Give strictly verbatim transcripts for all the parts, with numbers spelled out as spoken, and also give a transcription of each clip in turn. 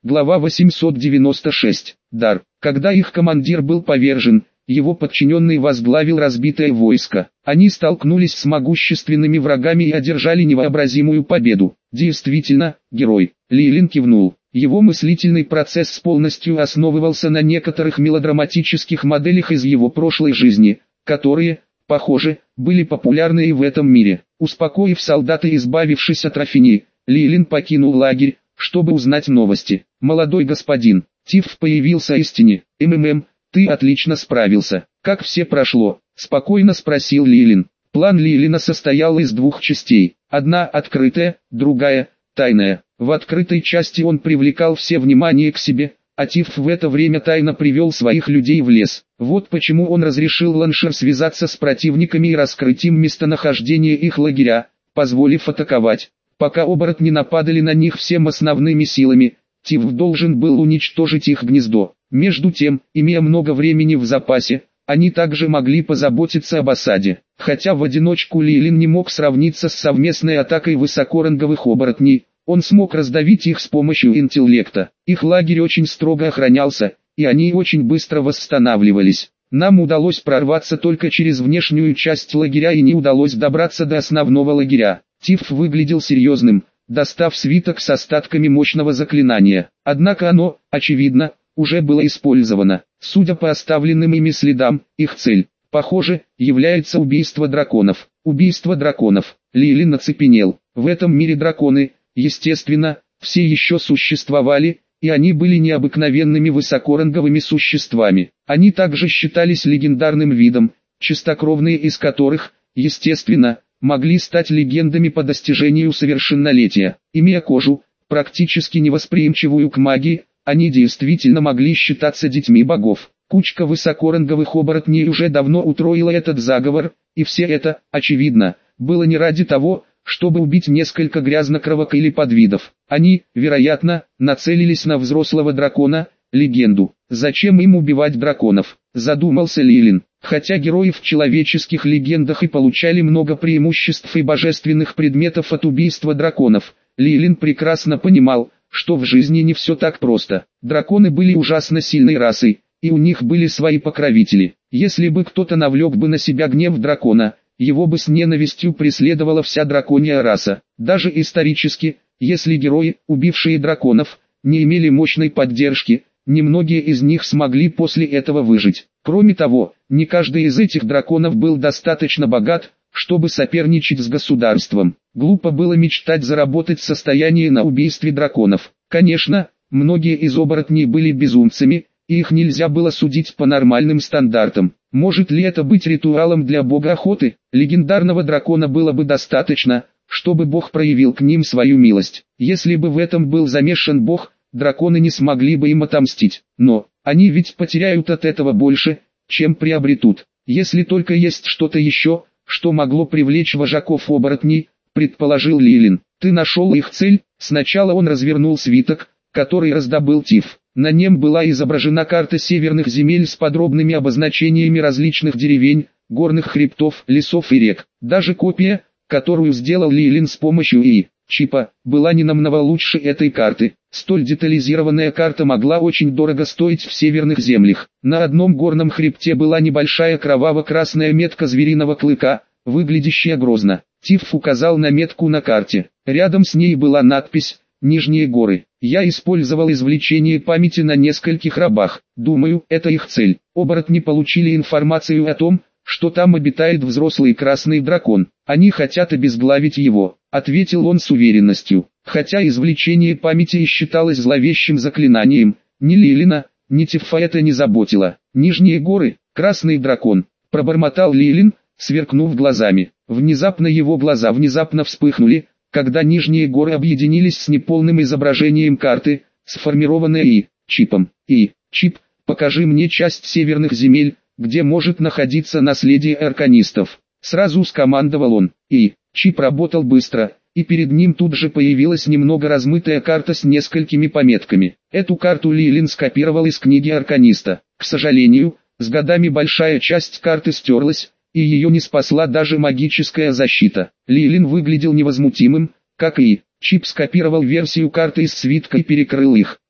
Глава восемьсот девяносто шесть. Дар. Когда их командир был повержен, его подчиненный возглавил разбитое войско. Они столкнулись с могущественными врагами и одержали невообразимую победу. Действительно, герой. Лилин кивнул. Его мыслительный процесс полностью основывался на некоторых мелодраматических моделях из его прошлой жизни, которые, похоже, были популярны и в этом мире. Успокоив солдата и избавившись от Рафини, Лилин покинул лагерь, чтобы узнать новости. «Молодой господин, Тиф появился истине. МММ, ты отлично справился. Как все прошло?» – спокойно спросил Лилин. План Лилина состоял из двух частей. Одна открытая, другая тайная. В открытой части он привлекал все внимание к себе, а Тиф в это время тайно привел своих людей в лес. Вот почему он разрешил Ланшер связаться с противниками и раскрыть им местонахождение их лагеря, позволив атаковать. Пока оборотни нападали на них всем основными силами, Тиф должен был уничтожить их гнездо. Между тем, имея много времени в запасе, они также могли позаботиться об осаде. Хотя в одиночку Лилин не мог сравниться с совместной атакой высокоранговых оборотней, он смог раздавить их с помощью интеллекта. Их лагерь очень строго охранялся, и они очень быстро восстанавливались. Нам удалось прорваться только через внешнюю часть лагеря и не удалось добраться до основного лагеря. Тиф выглядел серьезным, достав свиток с остатками мощного заклинания. Однако оно, очевидно, уже было использовано. Судя по оставленным ими следам, их цель, похоже, является убийство драконов. Убийство драконов. Лилин оцепенел. В этом мире драконы, естественно, все еще существовали, и они были необыкновенными высокоранговыми существами. Они также считались легендарным видом, чистокровные из которых, естественно, могли стать легендами по достижению совершеннолетия. Имея кожу, практически невосприимчивую к магии, они действительно могли считаться детьми богов. Кучка высокоранговых оборотней уже давно утроила этот заговор, и все это, очевидно, было не ради того, чтобы убить несколько грязнокровок или подвидов. Они, вероятно, нацелились на взрослого дракона, легенду. Зачем им убивать драконов? Задумался Лилин. Хотя герои в человеческих легендах и получали много преимуществ и божественных предметов от убийства драконов, Лилин прекрасно понимал, что в жизни не все так просто. Драконы были ужасно сильной расой, и у них были свои покровители. Если бы кто-то навлек бы на себя гнев дракона, его бы с ненавистью преследовала вся драконья раса. Даже исторически, если герои, убившие драконов, не имели мощной поддержки, немногие из них смогли после этого выжить. Кроме того, не каждый из этих драконов был достаточно богат, чтобы соперничать с государством. Глупо было мечтать заработать состояние на убийстве драконов. Конечно, многие из оборотней были безумцами, и их нельзя было судить по нормальным стандартам. Может ли это быть ритуалом для бога охоты? Легендарного дракона было бы достаточно, чтобы бог проявил к ним свою милость. Если бы в этом был замешан бог, драконы не смогли бы им отомстить. Но, они ведь потеряют от этого больше, чем приобретут. Если только есть что-то еще, что могло привлечь вожаков оборотней, предположил Лилин. Ты нашел их цель? Сначала он развернул свиток, который раздобыл Тиф. На нем была изображена карта северных земель с подробными обозначениями различных деревень, горных хребтов, лесов и рек. Даже копия, которую сделал Лилин с помощью И-чипа, была не намного лучше этой карты. Столь детализированная карта могла очень дорого стоить в северных землях. На одном горном хребте была небольшая кроваво-красная метка звериного клыка, выглядящая грозно. Тиф указал на метку на карте. Рядом с ней была надпись «Нижние горы». Я использовал извлечение памяти на нескольких рабах. Думаю, это их цель. Оборотни получили информацию о том, что там обитает взрослый красный дракон. Они хотят обезглавить его, ответил он с уверенностью. Хотя извлечение памяти и считалось зловещим заклинанием, ни Лилина, ни Тифа это не заботило. Нижние горы, красный дракон, пробормотал Лилин, сверкнув глазами. Внезапно его глаза внезапно вспыхнули, когда нижние горы объединились с неполным изображением карты, сформированной И-чипом. И-чип, покажи мне часть северных земель, где может находиться наследие арканистов. Сразу скомандовал он. И-чип работал быстро, и перед ним тут же появилась немного размытая карта с несколькими пометками. Эту карту Лилин скопировал из книги арканиста. К сожалению, с годами большая часть карты стерлась, и ее не спасла даже магическая защита. Лилин выглядел невозмутимым, как и Чип скопировал версию карты из свитка и перекрыл их.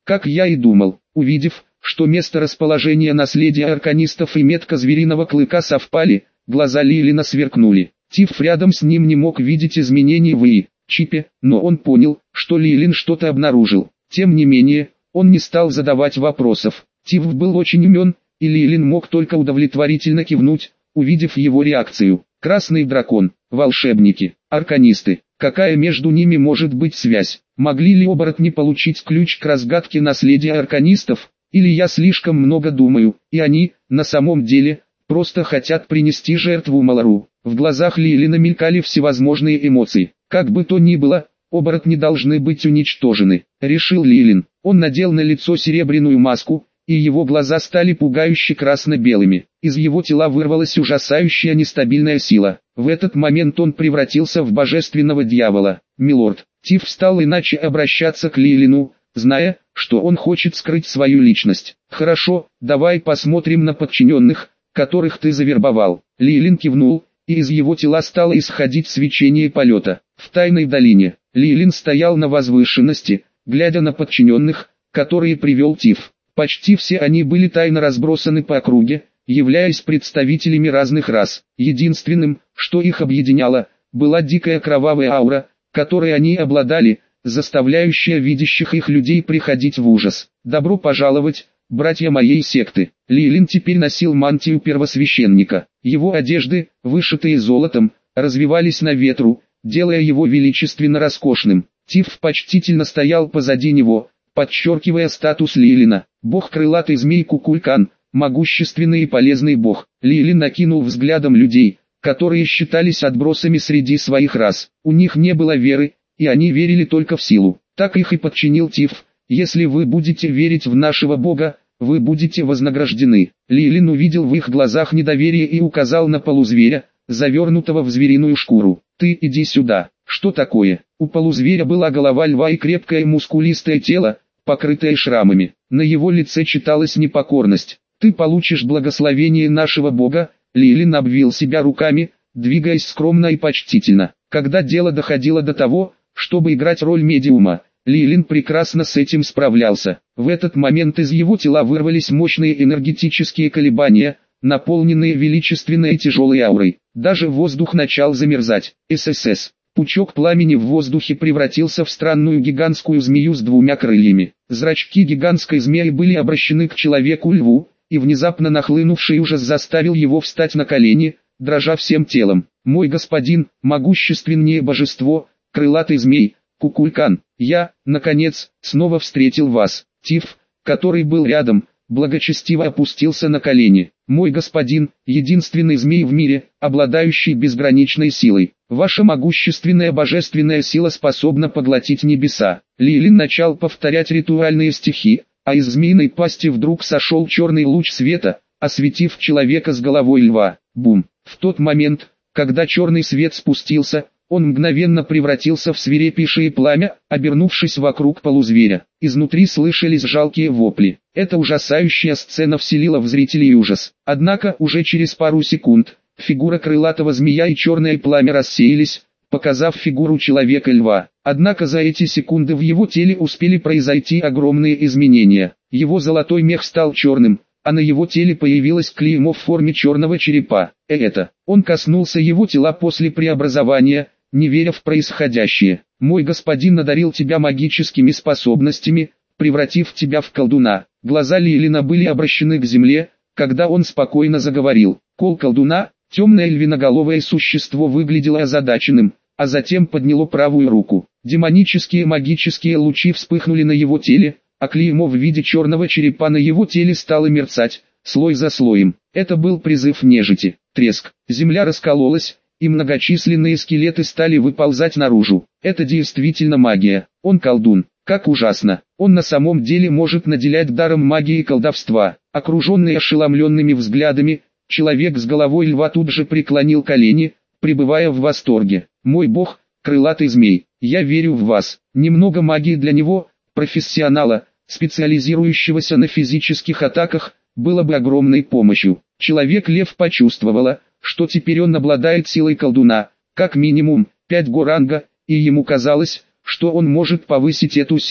Как я и думал, увидев, что место расположения наследия арканистов и метка звериного клыка совпали, глаза Лилина сверкнули. Тиф рядом с ним не мог видеть изменений в и чипе, но он понял, что Лилин что-то обнаружил. Тем не менее, он не стал задавать вопросов. Тиф был очень умен, и Лилин мог только удовлетворительно кивнуть, увидев его реакцию. Красный дракон, волшебники, арканисты. Какая между ними может быть связь? Могли ли оборотни получить ключ к разгадке наследия арканистов? Или я слишком много думаю, и они, на самом деле, просто хотят принести жертву Малару? В глазах Лилина мелькали всевозможные эмоции. Как бы то ни было, оборотни должны быть уничтожены, решил Лилин. Он надел на лицо серебряную маску, и его глаза стали пугающе красно-белыми. Из его тела вырвалась ужасающая нестабильная сила. В этот момент он превратился в божественного дьявола. «Милорд». Тиф стал иначе обращаться к Лилину, зная, что он хочет скрыть свою личность. «Хорошо, давай посмотрим на подчиненных, которых ты завербовал». Лилин кивнул, и из его тела стало исходить свечение полета. В тайной долине Лилин стоял на возвышенности, глядя на подчиненных, которые привел Тиф. Почти все они были тайно разбросаны по округе, являясь представителями разных рас. Единственным, что их объединяло, была дикая кровавая аура, которой они обладали, заставляющая видящих их людей приходить в ужас. «Добро пожаловать, братья моей секты». Лилин теперь носил мантию первосвященника. Его одежды, вышитые золотом, развивались на ветру, делая его величественно роскошным. Тиф почтительно стоял позади него, подчеркивая статус Лилина. Бог крылатый змей Кукулькан, могущественный и полезный бог. Лилин накинул взглядом людей, которые считались отбросами среди своих рас. У них не было веры, и они верили только в силу. Так их и подчинил Тиф. «Если вы будете верить в нашего бога, вы будете вознаграждены». Лилин увидел в их глазах недоверие и указал на полузверя, завернутого в звериную шкуру. «Ты иди сюда». «Что такое?» У полузверя была голова льва и крепкое мускулистое тело, покрытое шрамами. На его лице читалась непокорность. «Ты получишь благословение нашего бога». Лилин обвил себя руками, двигаясь скромно и почтительно. Когда дело доходило до того, чтобы играть роль медиума, Лилин прекрасно с этим справлялся. В этот момент из его тела вырвались мощные энергетические колебания, наполненные величественной и тяжелой аурой. Даже воздух начал замерзать. ССС. Пучок пламени в воздухе превратился в странную гигантскую змею с двумя крыльями. Зрачки гигантской змеи были обращены к человеку-льву, и внезапно нахлынувший ужас заставил его встать на колени, дрожа всем телом. «Мой господин, могущественнее божество, крылатый змей, Кукулькан, я, наконец, снова встретил вас». Тиф, который был рядом, благочестиво опустился на колени. «Мой господин, единственный змей в мире, обладающий безграничной силой. Ваша могущественная божественная сила способна поглотить небеса». Лилин начал повторять ритуальные стихи, а из змеиной пасти вдруг сошел черный луч света, осветив человека с головой льва. Бум! В тот момент, когда черный свет спустился, он мгновенно превратился в свирепейшее пламя, обернувшись вокруг полузверя. Изнутри слышались жалкие вопли. Эта ужасающая сцена вселила в зрителей ужас. Однако уже через пару секунд, фигура крылатого змея и черное пламя рассеялись, показав фигуру человека-льва. Однако за эти секунды в его теле успели произойти огромные изменения. Его золотой мех стал черным, а на его теле появилось клеймо в форме черного черепа. И это, он коснулся его тела после преобразования, не веря в происходящее. «Мой господин надарил тебя магическими способностями, превратив тебя в колдуна». Глаза Лилина были обращены к земле, когда он спокойно заговорил. Кол колдуна, темное львиноголовое существо, выглядело озадаченным, а затем подняло правую руку. Демонические магические лучи вспыхнули на его теле, а клеймо в виде черного черепа на его теле стало мерцать, слой за слоем. Это был призыв нежити. Треск. Земля раскололась, и многочисленные скелеты стали выползать наружу. Это действительно магия. Он колдун. Как ужасно. Он на самом деле может наделять даром магии и колдовства. Окруженный ошеломленными взглядами, человек с головой льва тут же преклонил колени, пребывая в восторге. «Мой бог, крылатый змей, я верю в вас». Немного магии для него, профессионала, специализирующегося на физических атаках, было бы огромной помощью. Человек-лев почувствовала, что теперь он обладает силой колдуна, как минимум, пять го ранга, и ему казалось, что он может повысить эту силу.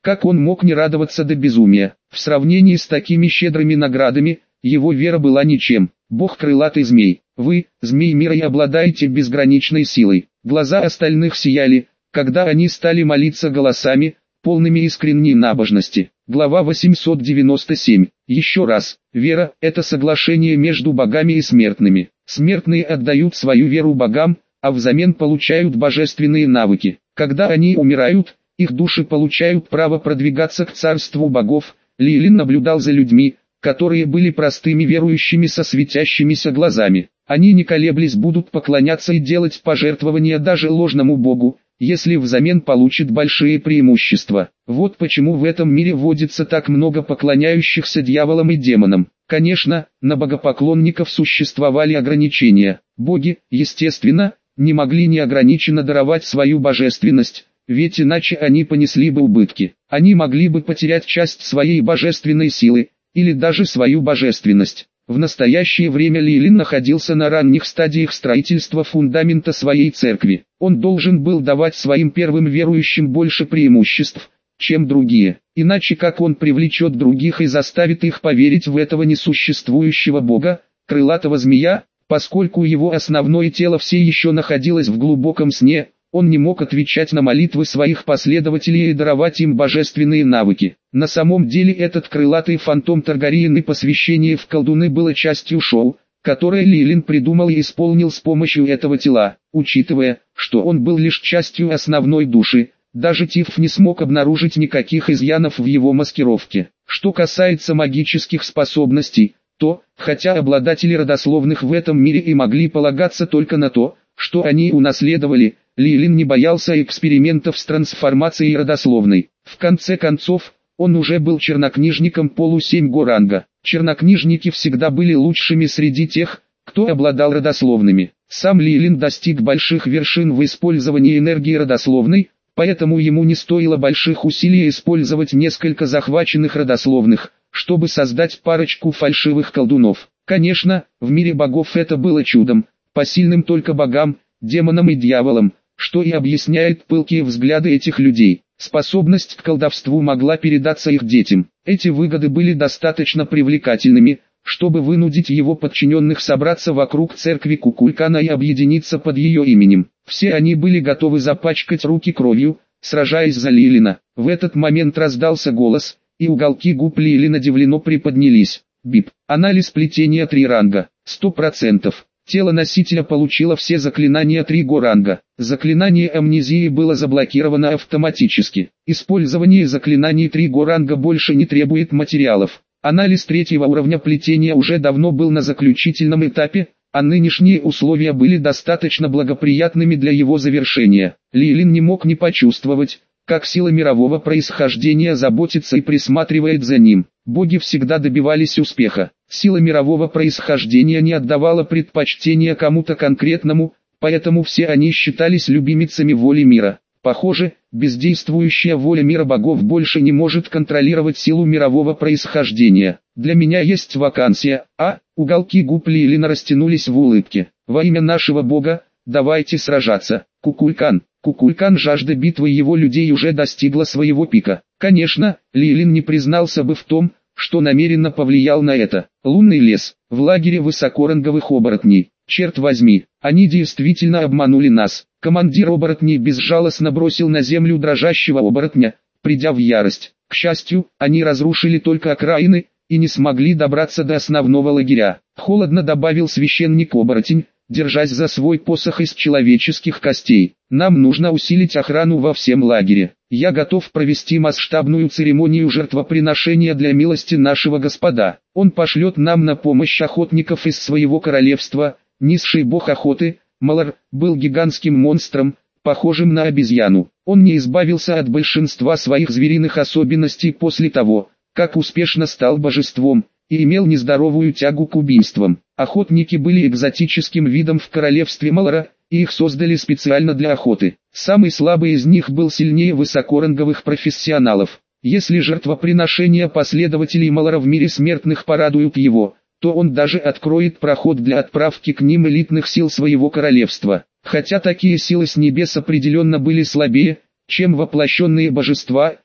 Как он мог не радоваться до безумия? В сравнении с такими щедрыми наградами, его вера была ничем. Бог крылатый змей. Вы, змей мира, и обладаете безграничной силой. Глаза остальных сияли, когда они стали молиться голосами, полными искренней набожности. Глава восемьсот девяносто семь. Еще раз, вера – это соглашение между богами и смертными. Смертные отдают свою веру богам, а взамен получают божественные навыки. Когда они умирают, их души получают право продвигаться к царству богов. Лилин наблюдал за людьми, которые были простыми верующими со светящимися глазами. Они не колеблясь будут поклоняться и делать пожертвования даже ложному богу, если взамен получит большие преимущества. Вот почему в этом мире водится так много поклоняющихся дьяволам и демонам. Конечно, на богопоклонников существовали ограничения. Боги, естественно, не могли неограниченно даровать свою божественность, ведь иначе они понесли бы убытки. Они могли бы потерять часть своей божественной силы, или даже свою божественность. В настоящее время Лилин находился на ранних стадиях строительства фундамента своей церкви. Он должен был давать своим первым верующим больше преимуществ, чем другие. Иначе как он привлечет других и заставит их поверить в этого несуществующего бога, крылатого змея, поскольку его основное тело все еще находилось в глубоком сне, он не мог отвечать на молитвы своих последователей и даровать им божественные навыки. На самом деле этот крылатый фантом Таргариен и посвящение в колдуны было частью шоу, которое Лилин придумал и исполнил с помощью этого тела. Учитывая, что он был лишь частью основной души, даже Тиф не смог обнаружить никаких изъянов в его маскировке. Что касается магических способностей, то, хотя обладатели родословных в этом мире и могли полагаться только на то, что они унаследовали, Лилин не боялся экспериментов с трансформацией родословной. В конце концов, он уже был чернокнижником полу седьмого ранга. Чернокнижники всегда были лучшими среди тех, кто обладал родословными. Сам Лилин достиг больших вершин в использовании энергии родословной, поэтому ему не стоило больших усилий использовать несколько захваченных родословных, чтобы создать парочку фальшивых колдунов. Конечно, в мире богов это было чудом, посильным только богам, демонам и дьяволам, что и объясняет пылкие взгляды этих людей. Способность к колдовству могла передаться их детям. Эти выгоды были достаточно привлекательными, чтобы вынудить его подчиненных собраться вокруг церкви Кукулькана и объединиться под ее именем. Все они были готовы запачкать руки кровью, сражаясь за Лилина. В этот момент раздался голос, и уголки губ Лилина удивленно приподнялись. Бип. Анализ плетения три ранга. сто процентов. Тело носителя получило все заклинания третьего ранга. Заклинание амнезии было заблокировано автоматически. Использование заклинаний третьего ранга больше не требует материалов. Анализ третьего уровня плетения уже давно был на заключительном этапе, а нынешние условия были достаточно благоприятными для его завершения. Лилин не мог не почувствовать, как сила мирового происхождения заботится и присматривает за ним. Боги всегда добивались успеха. Сила мирового происхождения не отдавала предпочтения кому-то конкретному, поэтому все они считались любимицами воли мира. Похоже, бездействующая воля мира богов больше не может контролировать силу мирового происхождения. Для меня есть вакансия, а, уголки губ Лилина растянулись в улыбке. Во имя нашего бога, давайте сражаться. Кукулькан. Кукулькан, жажда битвы его людей уже достигла своего пика. Конечно, Лилин не признался бы в том, что намеренно повлиял на это. Лунный лес, в лагере высокоранговых оборотней. Черт возьми, они действительно обманули нас. Командир оборотней безжалостно бросил на землю дрожащего оборотня, придя в ярость. К счастью, они разрушили только окраины, и не смогли добраться до основного лагеря. Холодно добавил священник-оборотень, держась за свой посох из человеческих костей. Нам нужно усилить охрану во всем лагере. Я готов провести масштабную церемонию жертвоприношения для милости нашего Господа. Он пошлет нам на помощь охотников из своего королевства. Низший бог охоты, Малар, был гигантским монстром, похожим на обезьяну. Он не избавился от большинства своих звериных особенностей после того, как успешно стал божеством, и имел нездоровую тягу к убийствам. Охотники были экзотическим видом в королевстве Малара, и их создали специально для охоты. Самый слабый из них был сильнее высокоранговых профессионалов. Если жертвоприношения последователей Малара в мире смертных порадуют его, то он даже откроет проход для отправки к ним элитных сил своего королевства. Хотя такие силы с небес определенно были слабее, чем воплощенные божества,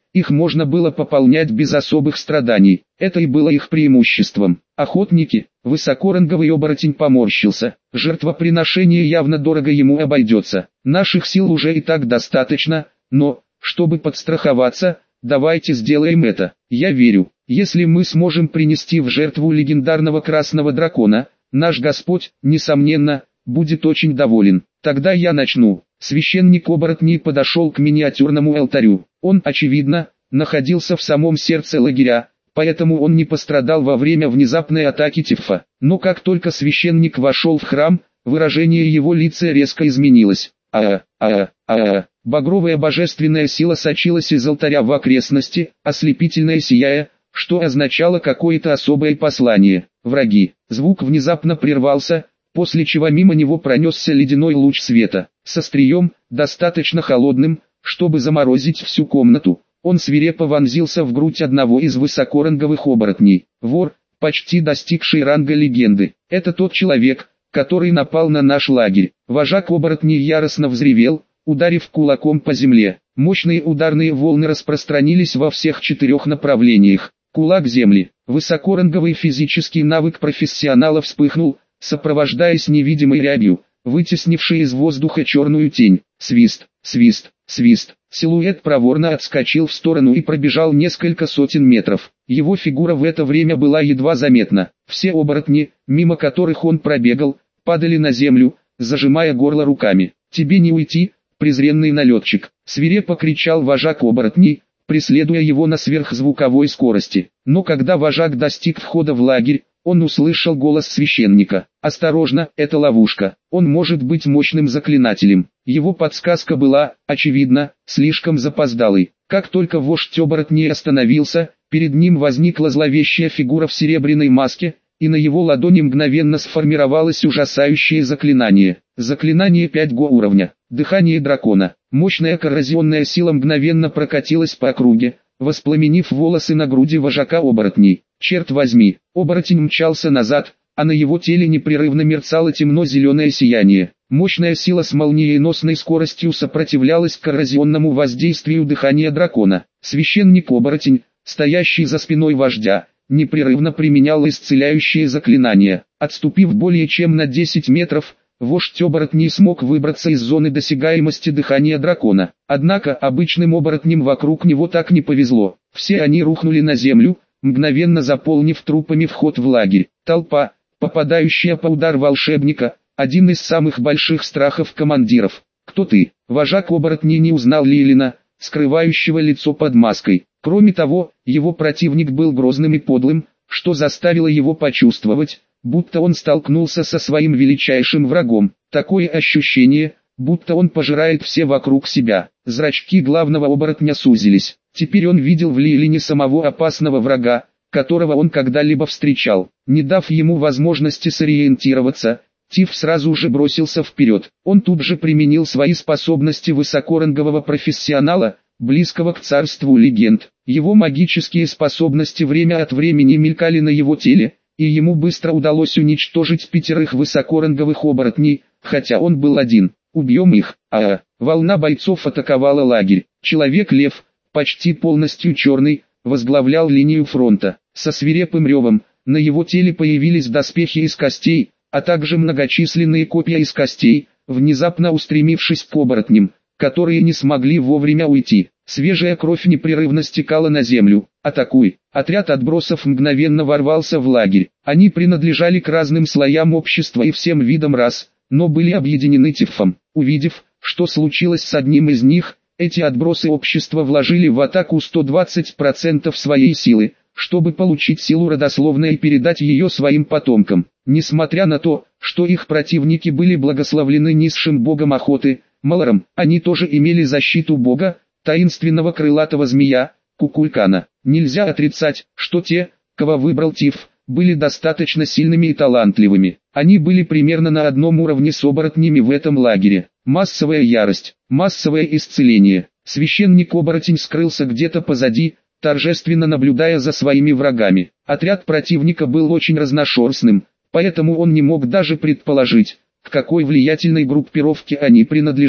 их можно было пополнять без особых страданий, это и было их преимуществом. Охотники, высокоранговый оборотень поморщился, жертвоприношение явно дорого ему обойдется, наших сил уже и так достаточно, но, чтобы подстраховаться, давайте сделаем это, я верю, если мы сможем принести в жертву легендарного красного дракона, наш Господь, несомненно, будет очень доволен. Тогда я начну. Священник оборотней подошел к миниатюрному алтарю. Он, очевидно, находился в самом сердце лагеря, поэтому он не пострадал во время внезапной атаки Тиффа. Но как только священник вошел в храм, выражение его лица резко изменилось. А, а, а, багровая божественная сила сочилась из алтаря в окрестности, ослепительная сияя, что означало какое-то особое послание. Враги. Звук внезапно прервался, после чего мимо него пронесся ледяной луч света, с острием, достаточно холодным, чтобы заморозить всю комнату. Он свирепо вонзился в грудь одного из высокоранговых оборотней. Вор, почти достигший ранга легенды. Это тот человек, который напал на наш лагерь. Вожак оборотней яростно взревел, ударив кулаком по земле. Мощные ударные волны распространились во всех четырех направлениях. Кулак земли. Высокоранговый физический навык профессионала вспыхнул, сопровождаясь невидимой рябью, вытеснившей из воздуха черную тень. Свист, свист, свист. Силуэт проворно отскочил в сторону и пробежал несколько сотен метров. Его фигура в это время была едва заметна. Все оборотни, мимо которых он пробегал, падали на землю, зажимая горло руками. «Тебе не уйти, презренный налетчик!» — свирепо кричал вожак оборотней, преследуя его на сверхзвуковой скорости. Но когда вожак достиг входа в лагерь, он услышал голос священника. «Осторожно, это ловушка. Он может быть мощным заклинателем». Его подсказка была, очевидно, слишком запоздалой. Как только вождь оборотней остановился, перед ним возникла зловещая фигура в серебряной маске, и на его ладони мгновенно сформировалось ужасающее заклинание. Заклинание пять го уровня. Дыхание дракона. Мощная коррозионная сила мгновенно прокатилась по округе, воспламенив волосы на груди вожака оборотней. Черт возьми, оборотень мчался назад, а на его теле непрерывно мерцало темно-зеленое сияние. Мощная сила с молниеносной скоростью сопротивлялась коррозионному воздействию дыхания дракона. Священник-оборотень, стоящий за спиной вождя, непрерывно применял исцеляющие заклинания. Отступив более чем на десять метров, вождь оборотней смог выбраться из зоны досягаемости дыхания дракона. Однако обычным оборотням вокруг него так не повезло. Все они рухнули на землю, мгновенно заполнив трупами вход в лагерь. Толпа, попадающая по удар волшебника, один из самых больших страхов командиров. «Кто ты?» Вожак оборотней не узнал Лилина, скрывающего лицо под маской. Кроме того, его противник был грозным и подлым, что заставило его почувствовать, будто он столкнулся со своим величайшим врагом. Такое ощущение, будто он пожирает все вокруг себя. Зрачки главного оборотня сузились. Теперь он видел в Лилине самого опасного врага, которого он когда-либо встречал. Не дав ему возможности сориентироваться, Тиф сразу же бросился вперед. Он тут же применил свои способности высокорангового профессионала, близкого к царству легенд. Его магические способности время от времени мелькали на его теле, и ему быстро удалось уничтожить пятерых высокоранговых оборотней, хотя он был один. «Убьем их!» А, волна бойцов атаковала лагерь. Человек-лев, почти полностью черный, возглавлял линию фронта. Со свирепым ревом, на его теле появились доспехи из костей, а также многочисленные копья из костей, внезапно устремившись к оборотням, которые не смогли вовремя уйти. Свежая кровь непрерывно стекала на землю. «Атакуй!» Отряд отбросов мгновенно ворвался в лагерь. Они принадлежали к разным слоям общества и всем видам рас, но были объединены Тиффом. Увидев, что случилось с одним из них, эти отбросы общества вложили в атаку сто двадцать процентов своей силы, чтобы получить силу родословной и передать ее своим потомкам. Несмотря на то, что их противники были благословлены низшим богом охоты, Малором, они тоже имели защиту бога, таинственного крылатого змея, Кукулькана. Нельзя отрицать, что те, кого выбрал Тиф, были достаточно сильными и талантливыми. Они были примерно на одном уровне с оборотнями в этом лагере. Массовая ярость, массовое исцеление. Священник-оборотень скрылся где-то позади, торжественно наблюдая за своими врагами. Отряд противника был очень разношерстным, поэтому он не мог даже предположить, к какой влиятельной группировке они принадлежали.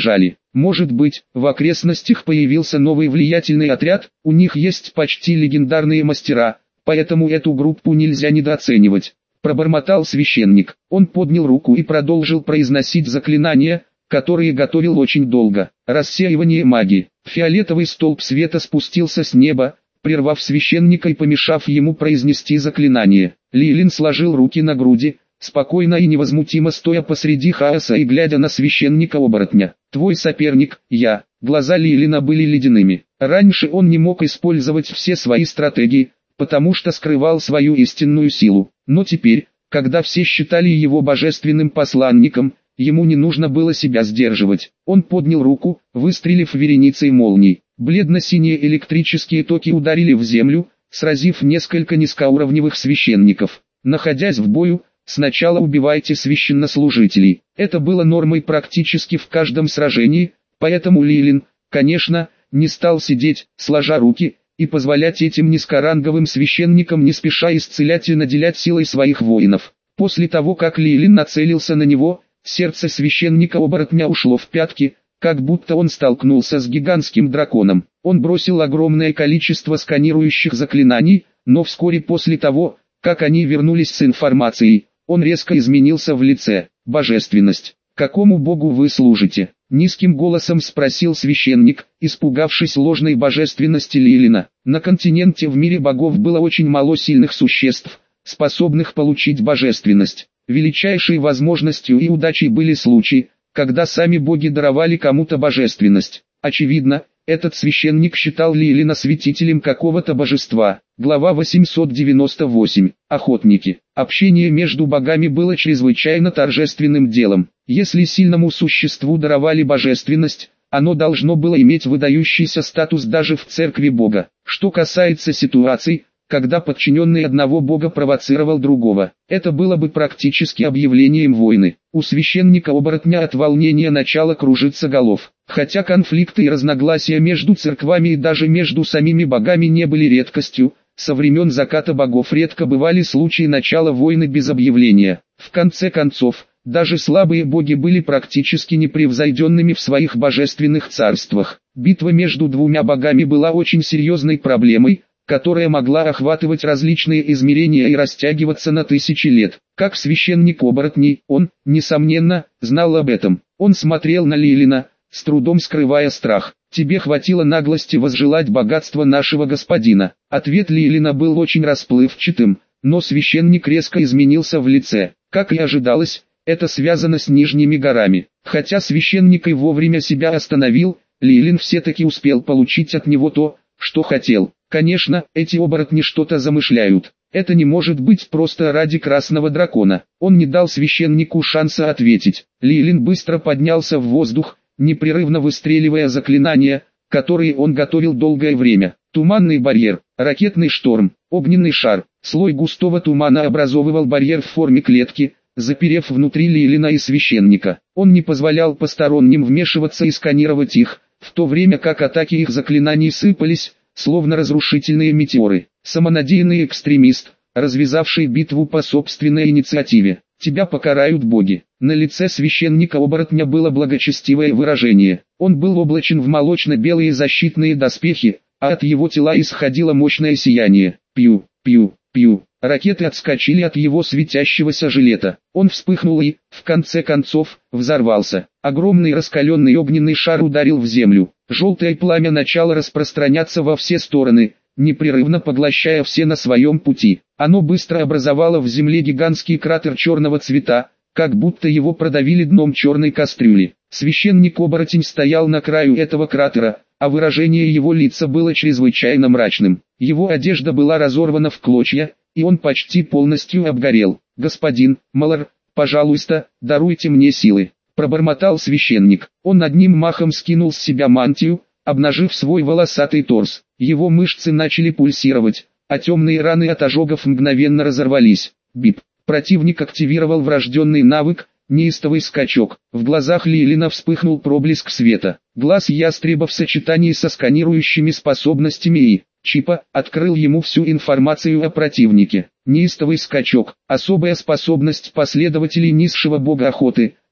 Может быть, в окрестностях появился новый влиятельный отряд, у них есть почти легендарные мастера, поэтому эту группу нельзя недооценивать. Пробормотал священник. Он поднял руку и продолжил произносить заклинания, которые готовил очень долго. Рассеивание магии. Фиолетовый столб света спустился с неба, прервав священника и помешав ему произнести заклинание. Лилин сложил руки на груди, спокойно и невозмутимо стоя посреди хаоса и глядя на священника-оборотня. «Твой соперник, я». Глаза Лилина были ледяными. Раньше он не мог использовать все свои стратегии, потому что скрывал свою истинную силу. Но теперь, когда все считали его божественным посланником, ему не нужно было себя сдерживать. Он поднял руку, выстрелив вереницей молний. Бледно-синие электрические токи ударили в землю, сразив несколько низкоуровневых священников. Находясь в бою, сначала убивайте священнослужителей. Это было нормой практически в каждом сражении, поэтому Лилин, конечно, не стал сидеть, сложа руки, и позволять этим низкоранговым священникам не спеша исцелять и наделять силой своих воинов. После того, как Лилин нацелился на него, сердце священника-оборотня ушло в пятки, как будто он столкнулся с гигантским драконом. Он бросил огромное количество сканирующих заклинаний, но вскоре после того, как они вернулись с информацией, он резко изменился в лице. «Божественность. Какому богу вы служите?» Низким голосом спросил священник, испугавшись ложной божественности Лилина. На континенте в мире богов было очень мало сильных существ, способных получить божественность. Величайшей возможностью и удачей были случаи, когда сами боги даровали кому-то божественность. Очевидно, этот священник считал Лилина святителем какого-то божества. Глава восемьсот девяносто восемь. Охотники. Общение между богами было чрезвычайно торжественным делом. Если сильному существу даровали божественность, оно должно было иметь выдающийся статус даже в церкви бога. Что касается ситуаций, когда подчиненный одного бога провоцировал другого, это было бы практически объявлением войны. У священника-оборотня от волнения начало кружиться голов. Хотя конфликты и разногласия между церквами и даже между самими богами не были редкостью, со времен заката богов редко бывали случаи начала войны без объявления. В конце концов, даже слабые боги были практически непревзойденными в своих божественных царствах. Битва между двумя богами была очень серьезной проблемой, которая могла охватывать различные измерения и растягиваться на тысячи лет. Как священник оборотней, он, несомненно, знал об этом. Он смотрел на Лилина, с трудом скрывая страх. «Тебе хватило наглости возжелать богатства нашего господина». Ответ Лилина был очень расплывчатым, но священник резко изменился в лице. Как и ожидалось, это связано с Нижними горами. Хотя священник и вовремя себя остановил, Лилин все-таки успел получить от него то, что хотел. Конечно, эти оборотни что-то замышляют. Это не может быть просто ради красного дракона. Он не дал священнику шанса ответить. Лилин быстро поднялся в воздух, непрерывно выстреливая заклинания, которые он готовил долгое время. Туманный барьер, ракетный шторм, огненный шар. Слой густого тумана образовывал барьер в форме клетки, заперев внутри Лилина и священника. Он не позволял посторонним вмешиваться и сканировать их, в то время как атаки их заклинаний сыпались, словно разрушительные метеоры. Самонадеянный экстремист, развязавший битву по собственной инициативе. Тебя покарают боги. На лице священника-оборотня было благочестивое выражение. Он был облачен в молочно-белые защитные доспехи, а от его тела исходило мощное сияние. Пью, пью, пью. Ракеты отскочили от его светящегося жилета. Он вспыхнул и, в конце концов, взорвался. Огромный раскаленный огненный шар ударил в землю. Желтое пламя начало распространяться во все стороны, непрерывно поглощая все на своем пути. Оно быстро образовало в земле гигантский кратер черного цвета, как будто его продавили дном черной кастрюли. Священник-оборотень стоял на краю этого кратера, а выражение его лица было чрезвычайно мрачным. Его одежда была разорвана в клочья, и он почти полностью обгорел. «Господин, Малар, пожалуйста, даруйте мне силы», — пробормотал священник. Он одним махом скинул с себя мантию, обнажив свой волосатый торс. Его мышцы начали пульсировать, а темные раны от ожогов мгновенно разорвались. Бип. Противник активировал врожденный навык, неистовый скачок. В глазах Лилина вспыхнул проблеск света. Глаз ястреба в сочетании со сканирующими способностями и чипа открыл ему всю информацию о противнике. Неистовый скачок, особая способность последователей низшего бога охоты,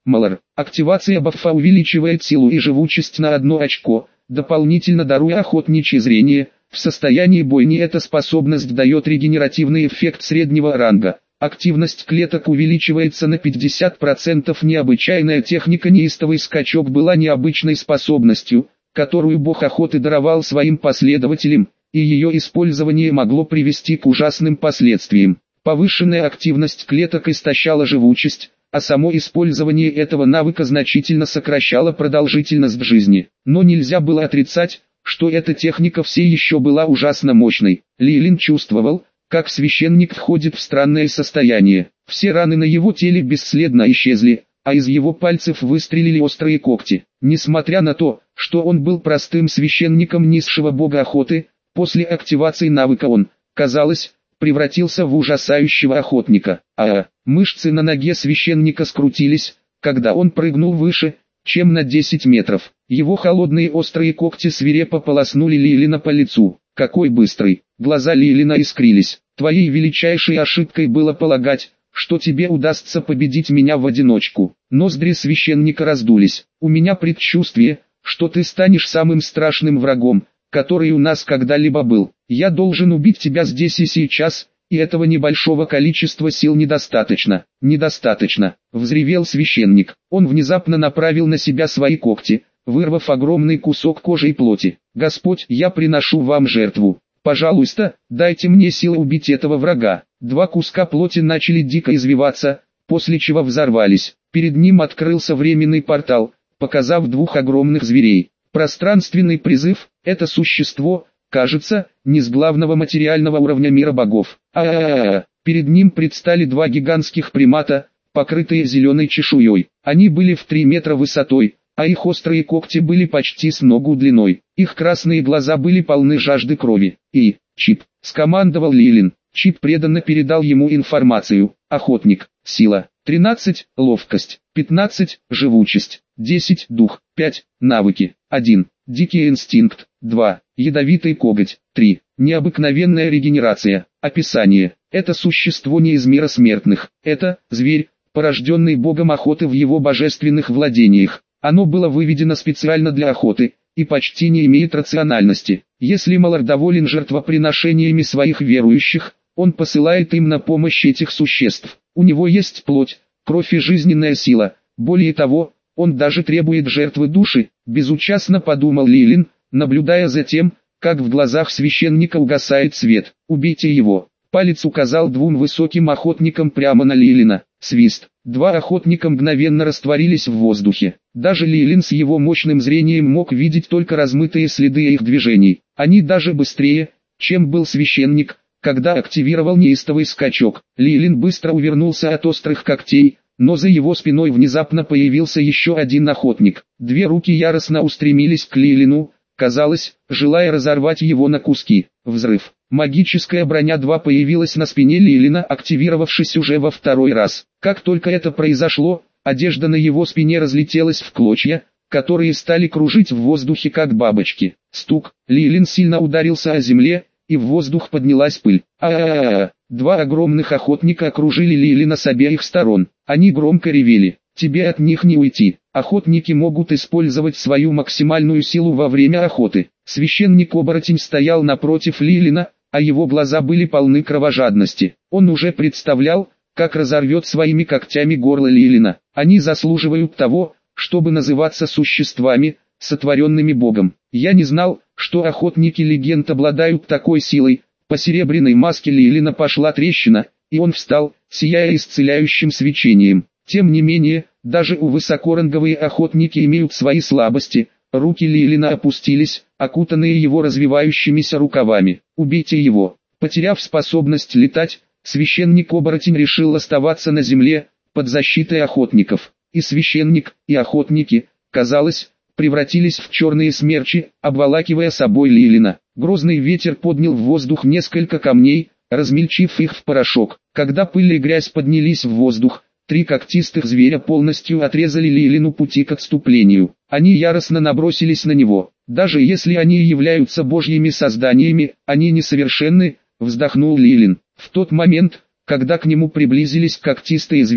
Малор. Активация бафа увеличивает силу и живучесть на одно очко, дополнительно даруя охотничье зрение. В состоянии бойни эта способность дает регенеративный эффект среднего ранга. Активность клеток увеличивается на пятьдесят процентов. Необычайная техника неистовый скачок была необычной способностью, которую бог охоты даровал своим последователям, и ее использование могло привести к ужасным последствиям. Повышенная активность клеток истощала живучесть, а само использование этого навыка значительно сокращало продолжительность жизни. Но нельзя было отрицать, что эта техника все еще была ужасно мощной. Лилин чувствовал, как священник входит в странное состояние. Все раны на его теле бесследно исчезли, а из его пальцев выстрелили острые когти. Несмотря на то, что он был простым священником низшего бога охоты, после активации навыка он, казалось, превратился в ужасающего охотника. А мышцы на ноге священника скрутились, когда он прыгнул выше, чем на десять метров. Его холодные острые когти свирепо полоснули Лилина по лицу. Какой быстрый! Глаза Лилина искрились. Твоей величайшей ошибкой было полагать, что тебе удастся победить меня в одиночку. Ноздри священника раздулись. У меня предчувствие, что ты станешь самым страшным врагом, который у нас когда-либо был. Я должен убить тебя здесь и сейчас, и этого небольшого количества сил недостаточно. Недостаточно, взревел священник. Он внезапно направил на себя свои когти, вырвав огромный кусок кожи и плоти. Господь, я приношу вам жертву. Пожалуйста, дайте мне силы убить этого врага. Два куска плоти начали дико извиваться, после чего взорвались. Перед ним открылся временный портал, показав двух огромных зверей. Пространственный призыв – это существо, кажется, не с главного материального уровня мира богов. А-а-а-а. Перед ним предстали два гигантских примата, покрытые зеленой чешуей. Они были в три метра высотой, а их острые когти были почти с ногу длиной. Их красные глаза были полны жажды крови. И, Чип, скомандовал Лилин. Чип преданно передал ему информацию. Охотник, сила, тринадцать, ловкость, пятнадцать, живучесть, десять, дух, пять, навыки, один, дикий инстинкт, два, ядовитый коготь, три, необыкновенная регенерация. Описание. Это существо не из мира смертных. Это, зверь, порожденный богом охоты в его божественных владениях. Оно было выведено специально для охоты, и почти не имеет рациональности. Если Малор доволен жертвоприношениями своих верующих, он посылает им на помощь этих существ. У него есть плоть, кровь и жизненная сила. Более того, он даже требует жертвы души, безучастно подумал Лилин, наблюдая за тем, как в глазах священника угасает свет. Убейте его. Палец указал двум высоким охотникам прямо на Лилина. Свист. Два охотника мгновенно растворились в воздухе. Даже Лилин с его мощным зрением мог видеть только размытые следы их движений. Они даже быстрее, чем был священник, когда активировал неистовый скачок. Лилин быстро увернулся от острых когтей, но за его спиной внезапно появился еще один охотник. Две руки яростно устремились к Лилину, казалось, желая разорвать его на куски. Взрыв. Магическая броня два появилась на спине Лилина, активировавшись уже во второй раз. Как только это произошло, одежда на его спине разлетелась в клочья, которые стали кружить в воздухе как бабочки. Стук. Лилин сильно ударился о земле, и в воздух поднялась пыль. А-а-а-а! Два огромных охотника окружили Лилина с обеих сторон. Они громко ревели. Тебе от них не уйти. Охотники могут использовать свою максимальную силу во время охоты. Священник-оборотень стоял напротив Лилина, а его глаза были полны кровожадности. Он уже представлял, как разорвет своими когтями горло Лилина. Они заслуживают того, чтобы называться существами, сотворенными Богом. Я не знал, что охотники легенд обладают такой силой. По серебряной маске Лилина пошла трещина, и он встал, сияя исцеляющим свечением. Тем не менее, даже у высокоранговые охотники имеют свои слабости. Руки Лилина опустились, окутанные его развивающимися рукавами. Убейте его. Потеряв способность летать, священник-оборотень решил оставаться на земле, под защитой охотников. И священник, и охотники, казалось, превратились в черные смерчи, обволакивая собой Лилина. Грозный ветер поднял в воздух несколько камней, размельчив их в порошок. Когда пыль и грязь поднялись в воздух, три когтистых зверя полностью отрезали Лилину пути к отступлению. Они яростно набросились на него. Даже если они являются божьими созданиями, они несовершенны, вздохнул Лилин. В тот момент, когда к нему приблизились когтистые звери,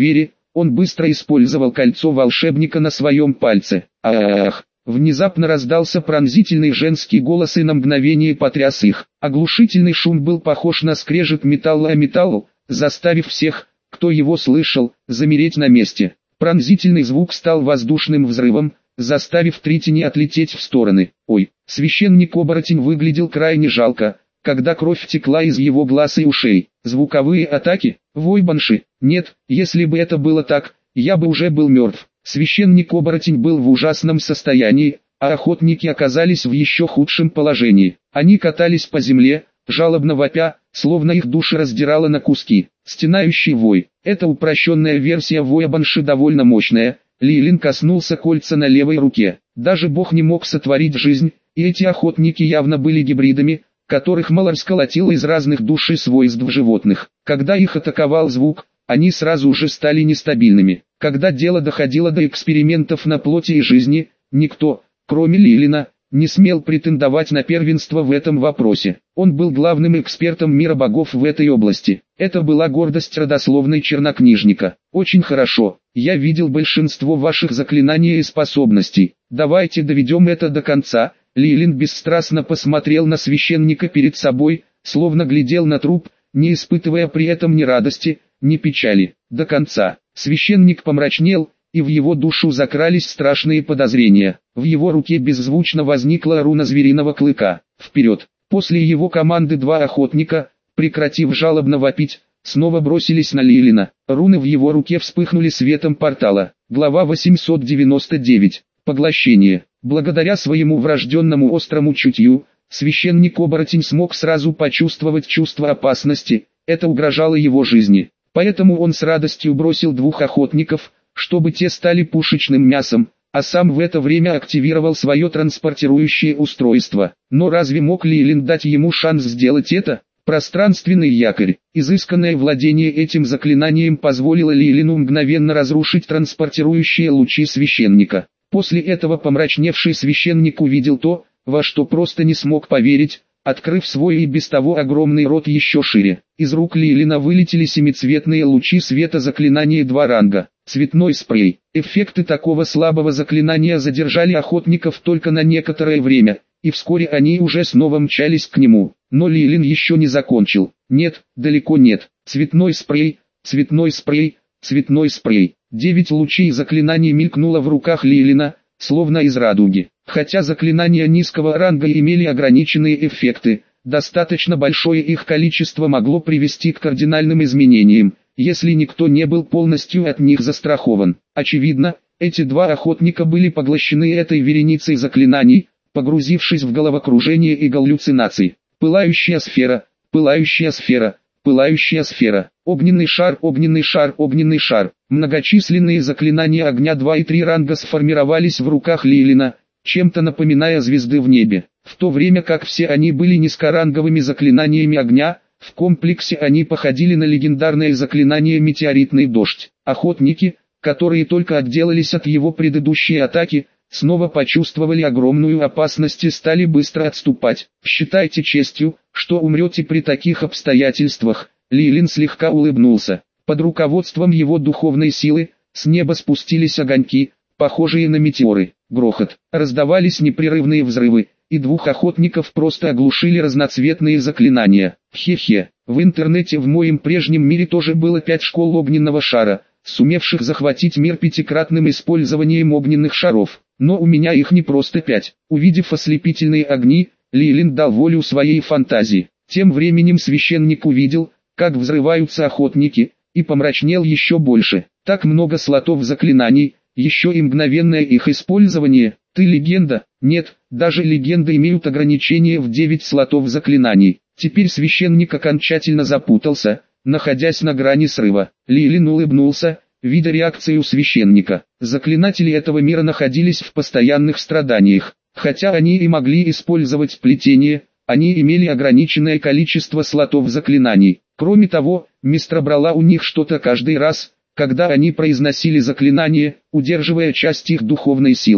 Он быстро использовал кольцо волшебника на своем пальце. Ах! Внезапно раздался пронзительный женский голос и на мгновение потряс их. Оглушительный шум был похож на скрежет металла о металл, заставив всех, кто его слышал, замереть на месте. Пронзительный звук стал воздушным взрывом, заставив три тени отлететь в стороны. Ой, священник-оборотень выглядел крайне жалко, когда кровь текла из его глаз и ушей. Звуковые атаки? Вой банши? Нет, если бы это было так, я бы уже был мертв. Священник-оборотень был в ужасном состоянии, а охотники оказались в еще худшем положении. Они катались по земле, жалобно вопя, словно их души раздирало на куски. Стенающий вой. Эта упрощенная версия воя банши довольно мощная. Лилин коснулся кольца на левой руке. Даже Бог не мог сотворить жизнь, и эти охотники явно были гибридами, которых Малар сколотил из разных душ и свойств животных. Когда их атаковал звук, они сразу же стали нестабильными. Когда дело доходило до экспериментов на плоти и жизни, никто, кроме Лилина, не смел претендовать на первенство в этом вопросе. Он был главным экспертом мира богов в этой области. Это была гордость родословной чернокнижника. Очень хорошо, я видел большинство ваших заклинаний и способностей. Давайте доведем это до конца. Лилин бесстрастно посмотрел на священника перед собой, словно глядел на труп, не испытывая при этом ни радости, ни печали. До конца. Священник помрачнел, и в его душу закрались страшные подозрения. В его руке беззвучно возникла руна звериного клыка. Вперед! После его команды два охотника, прекратив жалобно вопить, снова бросились на Лилина. Руны в его руке вспыхнули светом портала. Глава восемьсот девяносто девять. Поглощение. Благодаря своему врожденному острому чутью, священник-оборотень смог сразу почувствовать чувство опасности, это угрожало его жизни. Поэтому он с радостью бросил двух охотников, чтобы те стали пушечным мясом, а сам в это время активировал свое транспортирующее устройство. Но разве мог Лилин дать ему шанс сделать это? Пространственный якорь, изысканное владение этим заклинанием позволило Лилину мгновенно разрушить транспортирующие лучи священника. После этого помрачневший священник увидел то, во что просто не смог поверить, открыв свой и без того огромный рот еще шире. Из рук Лилина вылетели семицветные лучи света заклинания два ранга. Цветной спрей. Эффекты такого слабого заклинания задержали охотников только на некоторое время, и вскоре они уже снова мчались к нему. Но Лилин еще не закончил. Нет, далеко нет. Цветной спрей, цветной спрей, цветной спрей. Девять лучей заклинаний мелькнуло в руках Лилина, словно из радуги. Хотя заклинания низкого ранга имели ограниченные эффекты, достаточно большое их количество могло привести к кардинальным изменениям, если никто не был полностью от них застрахован. Очевидно, эти два охотника были поглощены этой вереницей заклинаний, погрузившись в головокружение и галлюцинации. Пылающая сфера, пылающая сфера, пылающая сфера, огненный шар, огненный шар, огненный шар. Многочисленные заклинания огня два и три ранга сформировались в руках Лилина, чем-то напоминая звезды в небе. В то время как все они были низкоранговыми заклинаниями огня, в комплексе они походили на легендарное заклинание «Метеоритный дождь». Охотники, которые только отделались от его предыдущей атаки, снова почувствовали огромную опасность и стали быстро отступать. «Считайте честью, что умрете при таких обстоятельствах», — Лилин слегка улыбнулся. Под руководством его духовной силы, с неба спустились огоньки, похожие на метеоры. Грохот. Раздавались непрерывные взрывы, и двух охотников просто оглушили разноцветные заклинания. Хе-хе. В интернете в моем прежнем мире тоже было пять школ огненного шара, сумевших захватить мир пятикратным использованием огненных шаров. Но у меня их не просто пять. Увидев ослепительные огни, Лилин дал волю своей фантазии. Тем временем священник увидел, как взрываются охотники, и помрачнел еще больше. Так много слотов заклинаний, еще и мгновенное их использование. Ты легенда? Нет, даже легенды имеют ограничение в девять слотов заклинаний. Теперь священник окончательно запутался, находясь на грани срыва. Лилин улыбнулся, видя реакцию священника. Заклинатели этого мира находились в постоянных страданиях. Хотя они и могли использовать плетение, они имели ограниченное количество слотов заклинаний. Кроме того, Мистра брала у них что-то каждый раз, когда они произносили заклинание, удерживая часть их духовной силы.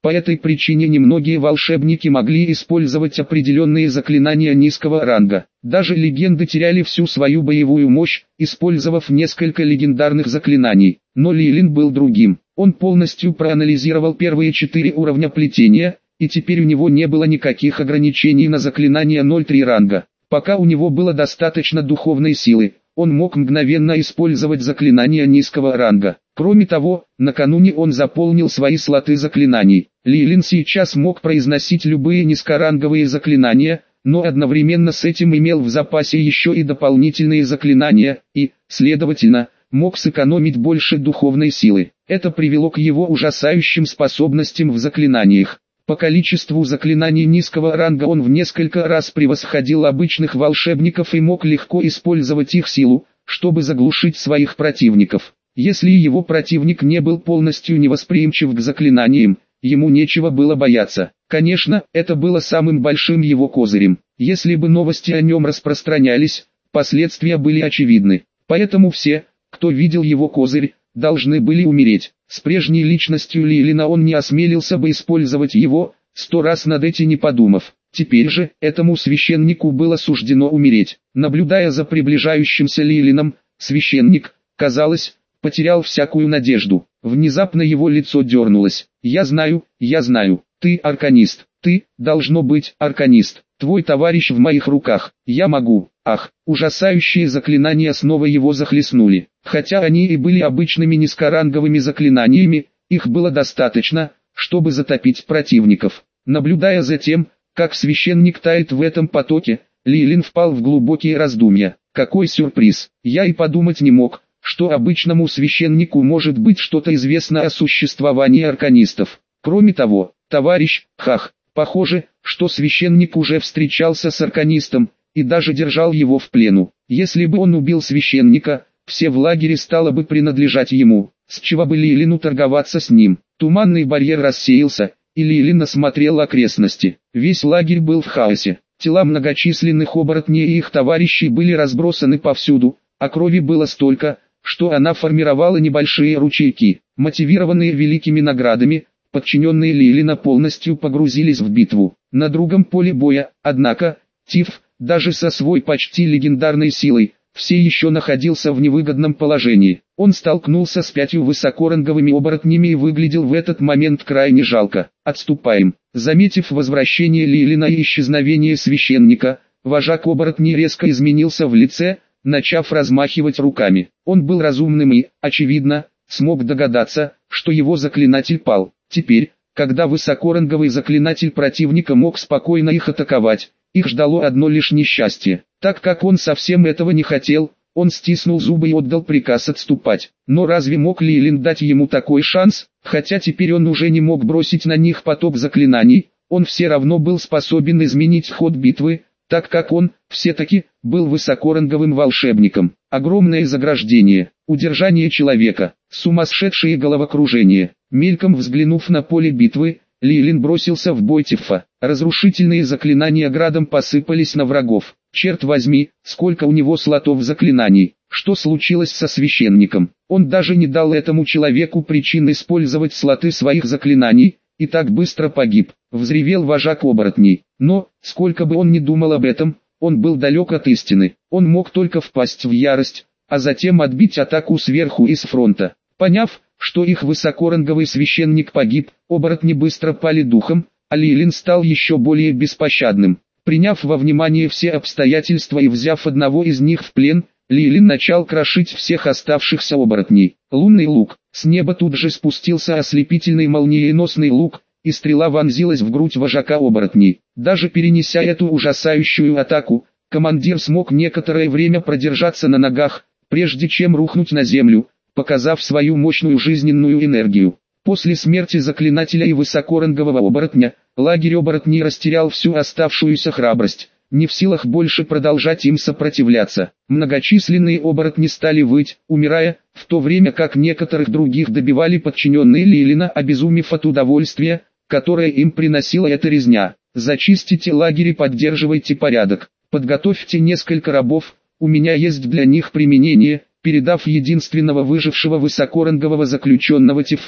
По этой причине немногие волшебники могли использовать определенные заклинания низкого ранга. Даже легенды теряли всю свою боевую мощь, использовав несколько легендарных заклинаний. Но Лилин был другим. Он полностью проанализировал первые четыре уровня плетения, и теперь у него не было никаких ограничений на заклинания ноль три ранга. Пока у него было достаточно духовной силы, он мог мгновенно использовать заклинания низкого ранга. Кроме того, накануне он заполнил свои слоты заклинаний. Лилин сейчас мог произносить любые низкоранговые заклинания, но одновременно с этим имел в запасе еще и дополнительные заклинания, и, следовательно, мог сэкономить больше духовной силы. Это привело к его ужасающим способностям в заклинаниях. По количеству заклинаний низкого ранга он в несколько раз превосходил обычных волшебников и мог легко использовать их силу, чтобы заглушить своих противников. Если его противник не был полностью невосприимчив к заклинаниям, ему нечего было бояться. Конечно, это было самым большим его козырем. Если бы новости о нем распространялись, последствия были очевидны. Поэтому все, кто видел его козырь, должны были умереть. С прежней личностью Лилина он не осмелился бы использовать его, сто раз над этим не подумав. Теперь же, этому священнику было суждено умереть. Наблюдая за приближающимся Лилином, священник, казалось, потерял всякую надежду. Внезапно его лицо дернулось. «Я знаю, я знаю, ты арканист, ты, должно быть, арканист. Твой товарищ в моих руках, я могу». Ах, ужасающие заклинания снова его захлестнули. Хотя они и были обычными низкоранговыми заклинаниями, их было достаточно, чтобы затопить противников. Наблюдая за тем, как священник тает в этом потоке, Лилин впал в глубокие раздумья. Какой сюрприз! Я и подумать не мог, что обычному священнику может быть что-то известно о существовании арканистов. Кроме того, товарищ, хах, похоже, что священник уже встречался с арканистом, и даже держал его в плену. Если бы он убил священника, все в лагере стало бы принадлежать ему. С чего бы Лилину торговаться с ним? Туманный барьер рассеялся, и Лилин осмотрел окрестности. Весь лагерь был в хаосе. Тела многочисленных оборотней и их товарищей были разбросаны повсюду, а крови было столько, что она формировала небольшие ручейки. Мотивированные великими наградами, подчиненные Лилина полностью погрузились в битву. На другом поле боя, однако, Тиф, даже со своей почти легендарной силой, все еще находился в невыгодном положении. Он столкнулся с пятью высокоранговыми оборотнями и выглядел в этот момент крайне жалко. «Отступаем». Заметив возвращение Лилина и исчезновение священника, вожак оборотней резко изменился в лице, начав размахивать руками. Он был разумным и, очевидно, смог догадаться, что его заклинатель пал. Теперь, когда высокоранговый заклинатель противника мог спокойно их атаковать, их ждало одно лишь несчастье. Так как он совсем этого не хотел, он стиснул зубы и отдал приказ отступать. Но разве мог Лилин дать ему такой шанс? Хотя теперь он уже не мог бросить на них поток заклинаний, он все равно был способен изменить ход битвы, так как он, все-таки, был высокоранговым волшебником. Огромное заграждение, удержание человека, сумасшедшее головокружение. Мельком взглянув на поле битвы, Лилин бросился в бой Тифа. Разрушительные заклинания градом посыпались на врагов. Черт возьми, сколько у него слотов заклинаний. Что случилось со священником? Он даже не дал этому человеку причин использовать слоты своих заклинаний, и так быстро погиб. Взревел вожак оборотней. Но, сколько бы он ни думал об этом, он был далек от истины. Он мог только впасть в ярость, а затем отбить атаку сверху и с фронта. Поняв, что их высокоранговый священник погиб, оборотни быстро пали духом, а Лилин стал еще более беспощадным. Приняв во внимание все обстоятельства и взяв одного из них в плен, Лилин начал крошить всех оставшихся оборотней. Лунный лук. С неба тут же спустился ослепительный молниеносный лук, и стрела вонзилась в грудь вожака оборотней. Даже перенеся эту ужасающую атаку, командир смог некоторое время продержаться на ногах, прежде чем рухнуть на землю, показав свою мощную жизненную энергию. После смерти заклинателя и высокорангового оборотня, лагерь оборотней растерял всю оставшуюся храбрость, не в силах больше продолжать им сопротивляться. Многочисленные оборотни стали выть, умирая, в то время как некоторых других добивали подчиненные Лилина, обезумев от удовольствия, которое им приносила эта резня. Зачистите лагерь и поддерживайте порядок. Подготовьте несколько рабов, у меня есть для них применение. Передав единственного выжившего высокорангового заключенного Тифу,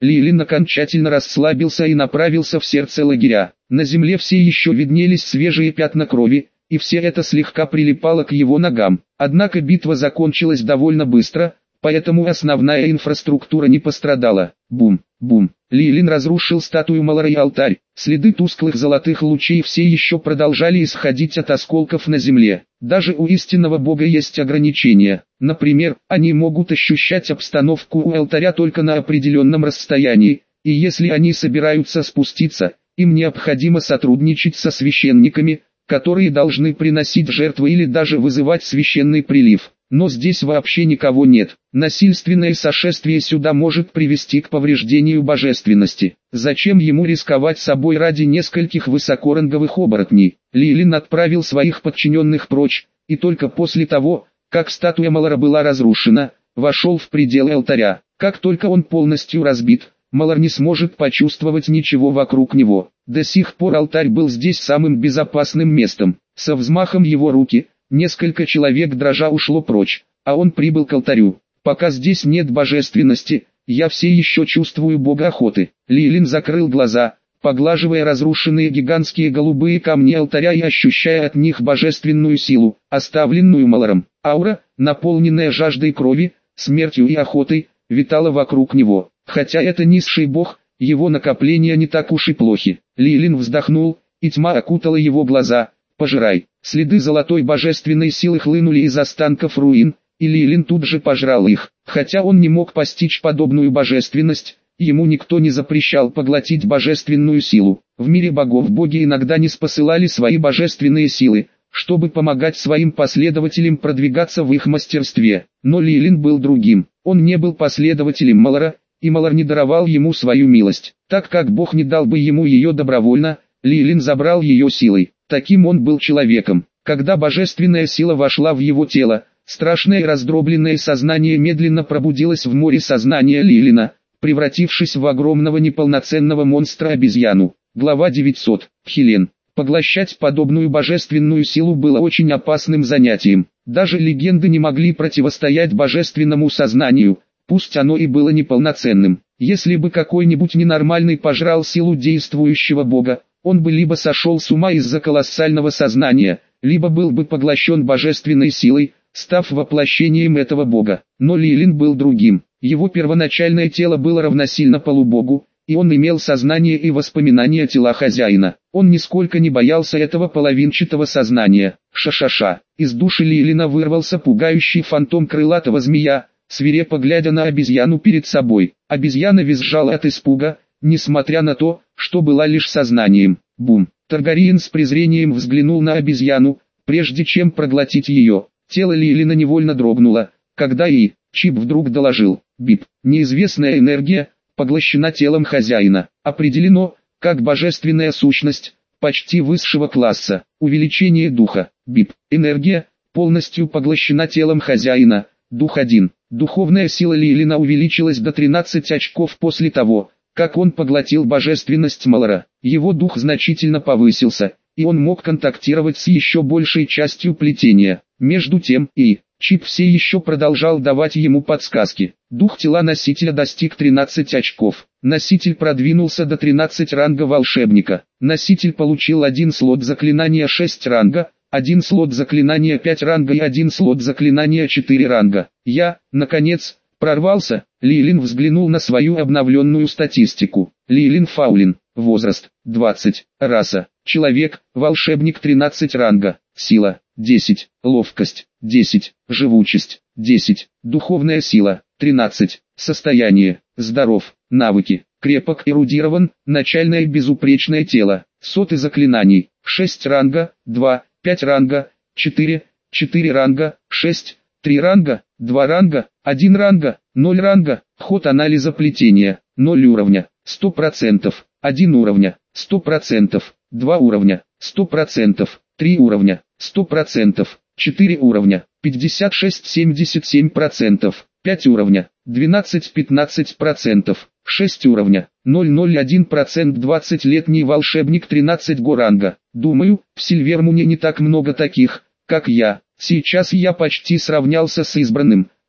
Лилин окончательно расслабился и направился в сердце лагеря. На земле все еще виднелись свежие пятна крови, и все это слегка прилипало к его ногам. Однако битва закончилась довольно быстро, поэтому основная инфраструктура не пострадала. Бум, бум. Лилин разрушил статую Малара и алтарь. Следы тусклых золотых лучей все еще продолжали исходить от осколков на земле. Даже у истинного бога есть ограничения. Например, они могут ощущать обстановку у алтаря только на определенном расстоянии, и если они собираются спуститься, им необходимо сотрудничать со священниками, которые должны приносить жертвы или даже вызывать священный прилив. Но здесь вообще никого нет. Насильственное сошествие сюда может привести к повреждению божественности. Зачем ему рисковать собой ради нескольких высокоранговых оборотней? Лилин отправил своих подчиненных прочь, и только после того, как статуя Малара была разрушена, вошел в пределы алтаря. Как только он полностью разбит, Малар не сможет почувствовать ничего вокруг него. До сих пор алтарь был здесь самым безопасным местом. Со взмахом его руки, несколько человек дрожа ушло прочь, а он прибыл к алтарю. Пока здесь нет божественности, я все еще чувствую бога охоты. Лилин закрыл глаза, поглаживая разрушенные гигантские голубые камни алтаря и ощущая от них божественную силу, оставленную Маларом. Аура, наполненная жаждой крови, смертью и охотой, витала вокруг него. Хотя это низший бог, его накопления не так уж и плохи. Лилин вздохнул, и тьма окутала его глаза. «Пожирай». Следы золотой божественной силы хлынули из останков руин, и Лилин тут же пожрал их. Хотя он не мог постичь подобную божественность, ему никто не запрещал поглотить божественную силу. В мире богов боги иногда не спосылали свои божественные силы, чтобы помогать своим последователям продвигаться в их мастерстве. Но Лилин был другим. Он не был последователем Малара, и Малар не даровал ему свою милость. Так как Бог не дал бы ему ее добровольно, Лилин забрал ее силой. Таким он был человеком. Когда божественная сила вошла в его тело, страшное и раздробленное сознание медленно пробудилось в море сознания Лилина, превратившись в огромного неполноценного монстра-обезьяну. Глава девятьсот. Хелен. Поглощать подобную божественную силу было очень опасным занятием. Даже легенды не могли противостоять божественному сознанию, пусть оно и было неполноценным. Если бы какой-нибудь ненормальный пожрал силу действующего бога, он бы либо сошел с ума из-за колоссального сознания, либо был бы поглощен божественной силой, став воплощением этого бога. Но Лилин был другим. Его первоначальное тело было равносильно полубогу, и он имел сознание и воспоминания тела хозяина. Он нисколько не боялся этого половинчатого сознания. Ша-ша-ша. Из души Лилина вырвался пугающий фантом крылатого змея, свирепо глядя на обезьяну перед собой. Обезьяна визжала от испуга, несмотря на то, что была лишь сознанием. Бум. Таргариен с презрением взглянул на обезьяну, прежде чем проглотить ее. Тело Лилина невольно дрогнуло, когда и Чип вдруг доложил: бип. Неизвестная энергия поглощена телом хозяина. Определено, как божественная сущность, почти высшего класса. Увеличение духа. Бип. Энергия полностью поглощена телом хозяина. Дух один. Духовная сила Лилина увеличилась до тринадцати очков после того, как он поглотил божественность Малара. Его дух значительно повысился, и он мог контактировать с еще большей частью плетения. Между тем и Чип все еще продолжал давать ему подсказки. Дух тела носителя достиг тринадцати очков. Носитель продвинулся до тринадцати ранга волшебника. Носитель получил один слот заклинания шесть ранга, один слот заклинания пять ранга и один слот заклинания четыре ранга. Я, наконец, прорвался. Лилин взглянул на свою обновленную статистику. Лилин Фаулин. Возраст двадцать. Раса человек, волшебник тринадцать ранга. Сила десять. Ловкость десять. Живучесть десять. Духовная сила тринадцать. Состояние здоров. Навыки крепок, эрудирован. Начальное безупречное тело. Соты заклинаний шесть ранга, два, пять ранга, четыре, четыре ранга, шесть, три ранга, два ранга, один ранга, ноль ранга. Ход анализа плетения ноль уровня, сто процентов, один уровня, сто процентов, два уровня, сто процентов, три уровня, сто процентов, четыре уровня, пятьдесят шесть — семьдесят семь процентов, пять уровня, двенадцать — пятнадцать процентов, шесть уровня, ноль целых один десятых процента. двадцатилетний волшебник тринадцать го ранга. Думаю, в Сильвермуне не так много таких, как я. Сейчас я почти сравнялся с избранным,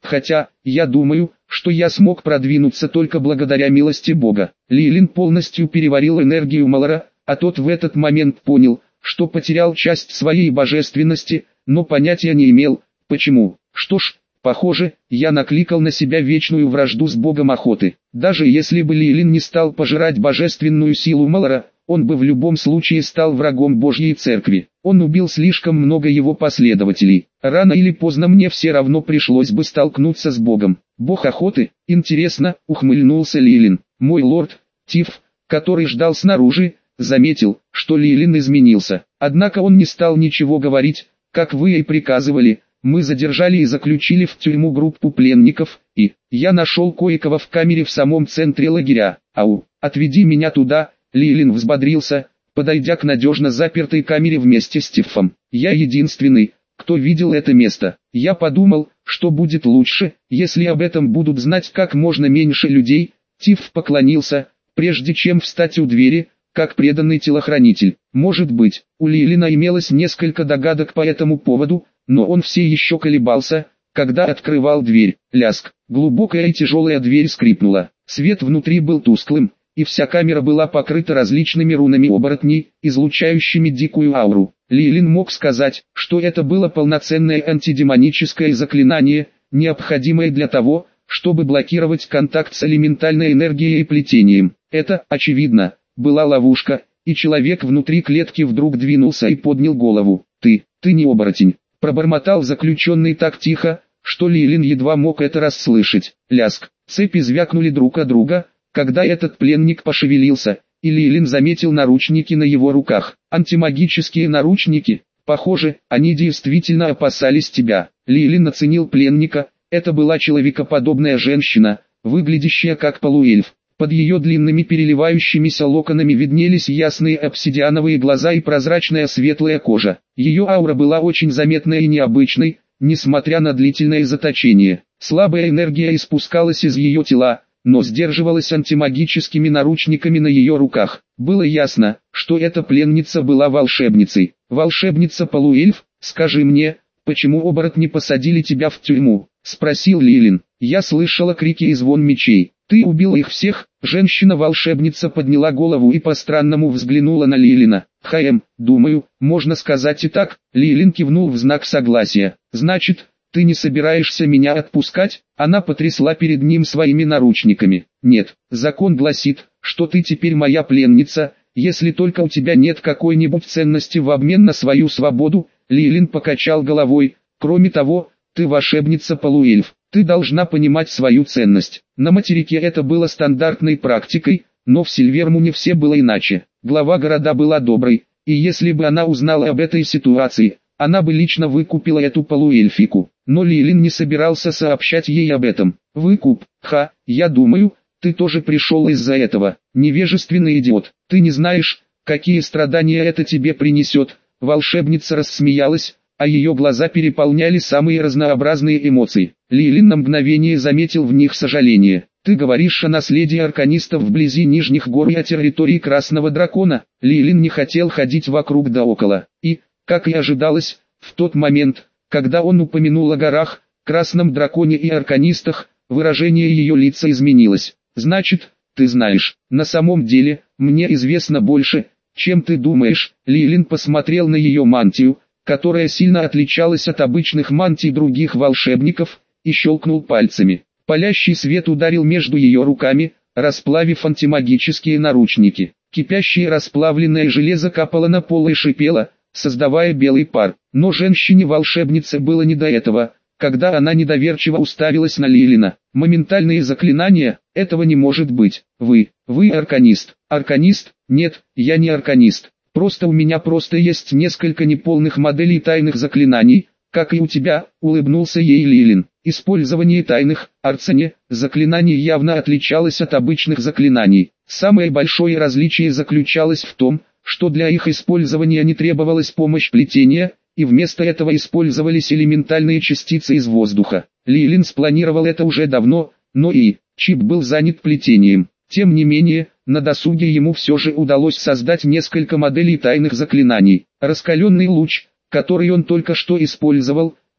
хотя, я думаю, что я смог продвинуться только благодаря милости Бога. Лилин полностью переварил энергию Малора, а тот в этот момент понял, что потерял часть своей божественности, но понятия не имел, почему. Что ж, похоже, я накликал на себя вечную вражду с Богом охоты. Даже если бы Лилин не стал пожирать божественную силу Малора, он бы в любом случае стал врагом Божьей Церкви. Он убил слишком много его последователей. Рано или поздно мне все равно пришлось бы столкнуться с Богом. Бог охоты? Интересно, ухмыльнулся Лилин. Мой лорд, Тиф, который ждал снаружи, заметил, что Лилин изменился. Однако он не стал ничего говорить, как вы и приказывали. Мы задержали и заключили в тюрьму группу пленников, и я нашел кое-кого в камере в самом центре лагеря. Ау, отведи меня туда. Лилин взбодрился, подойдя к надежно запертой камере вместе с Тифом. Я единственный, кто видел это место. Я подумал, что будет лучше, если об этом будут знать как можно меньше людей. Тиф поклонился, прежде чем встать у двери, как преданный телохранитель. Может быть, у Лилина имелось несколько догадок по этому поводу, но он все еще колебался, когда открывал дверь. Ляск, глубокая и тяжелая дверь скрипнула. Свет внутри был тусклым, и вся камера была покрыта различными рунами оборотней, излучающими дикую ауру. Лилин мог сказать, что это было полноценное антидемоническое заклинание, необходимое для того, чтобы блокировать контакт с элементальной энергией и плетением. Это, очевидно, была ловушка, и человек внутри клетки вдруг двинулся и поднял голову. «Ты, ты не оборотень», — пробормотал заключенный так тихо, что Лилин едва мог это расслышать. Ляск, цепи звякнули друг от друга, когда этот пленник пошевелился, и Лилин заметил наручники на его руках. Антимагические наручники, похоже, они действительно опасались тебя. Лилин оценил пленника, это была человекоподобная женщина, выглядящая как полуэльф. Под ее длинными переливающимися локонами виднелись ясные обсидиановые глаза и прозрачная светлая кожа. Ее аура была очень заметной и необычной, несмотря на длительное заточение. Слабая энергия испускалась из ее тела, но сдерживалась антимагическими наручниками на ее руках. Было ясно, что эта пленница была волшебницей. «Волшебница-полуэльф, скажи мне, почему оборотни посадили тебя в тюрьму?» — спросил Лилин. «Я слышала крики и звон мечей. Ты убил их всех?» Женщина-волшебница подняла голову и по-странному взглянула на Лилина. «Хм, думаю, можно сказать и так». Лилин кивнул в знак согласия. «Значит, ты не собираешься меня отпускать?» Она потрясла перед ним своими наручниками. «Нет, закон гласит, что ты теперь моя пленница, если только у тебя нет какой-нибудь ценности в обмен на свою свободу». Лилин покачал головой. «Кроме того, ты волшебница-полуэльф. Ты должна понимать свою ценность». На материке это было стандартной практикой, но в Сильвермуне все было иначе. Глава города была доброй, и если бы она узнала об этой ситуации, она бы лично выкупила эту полуэльфику. Но Лилин не собирался сообщать ей об этом. «Выкуп? Ха, я думаю, ты тоже пришел из-за этого. Невежественный идиот. Ты не знаешь, какие страдания это тебе принесет». Волшебница рассмеялась, а ее глаза переполняли самые разнообразные эмоции. Лилин на мгновение заметил в них сожаление. «Ты говоришь о наследии арканистов вблизи Нижних гор и о территории Красного Дракона?» Лилин не хотел ходить вокруг да около. И, как и ожидалось, в тот момент, когда он упомянул о горах, Красном Драконе и арканистах, выражение ее лица изменилось. «Значит, ты знаешь, на самом деле, мне известно больше, чем ты думаешь». Лилин посмотрел на ее мантию, которая сильно отличалась от обычных мантий других волшебников, и щелкнул пальцами. Палящий свет ударил между ее руками, расплавив антимагические наручники. Кипящее расплавленное железо капало на пол и шипело, создавая белый пар. Но женщине-волшебнице было не до этого, когда она недоверчиво уставилась на Лилина. «Моментальные заклинания? Этого не может быть. Вы, вы арканист». «Арканист? Нет, я не арканист. Просто у меня просто есть несколько неполных моделей тайных заклинаний, как и у тебя», — улыбнулся ей Лилин. Использование тайных, арцане, заклинаний явно отличалось от обычных заклинаний. Самое большое различие заключалось в том, что для их использования не требовалась помощь плетения, и вместо этого использовались элементальные частицы из воздуха. Лилин спланировал это уже давно, но и Чип был занят плетением. Тем не менее, на досуге ему все же удалось создать несколько моделей тайных заклинаний. Раскаленный луч, который он только что использовал,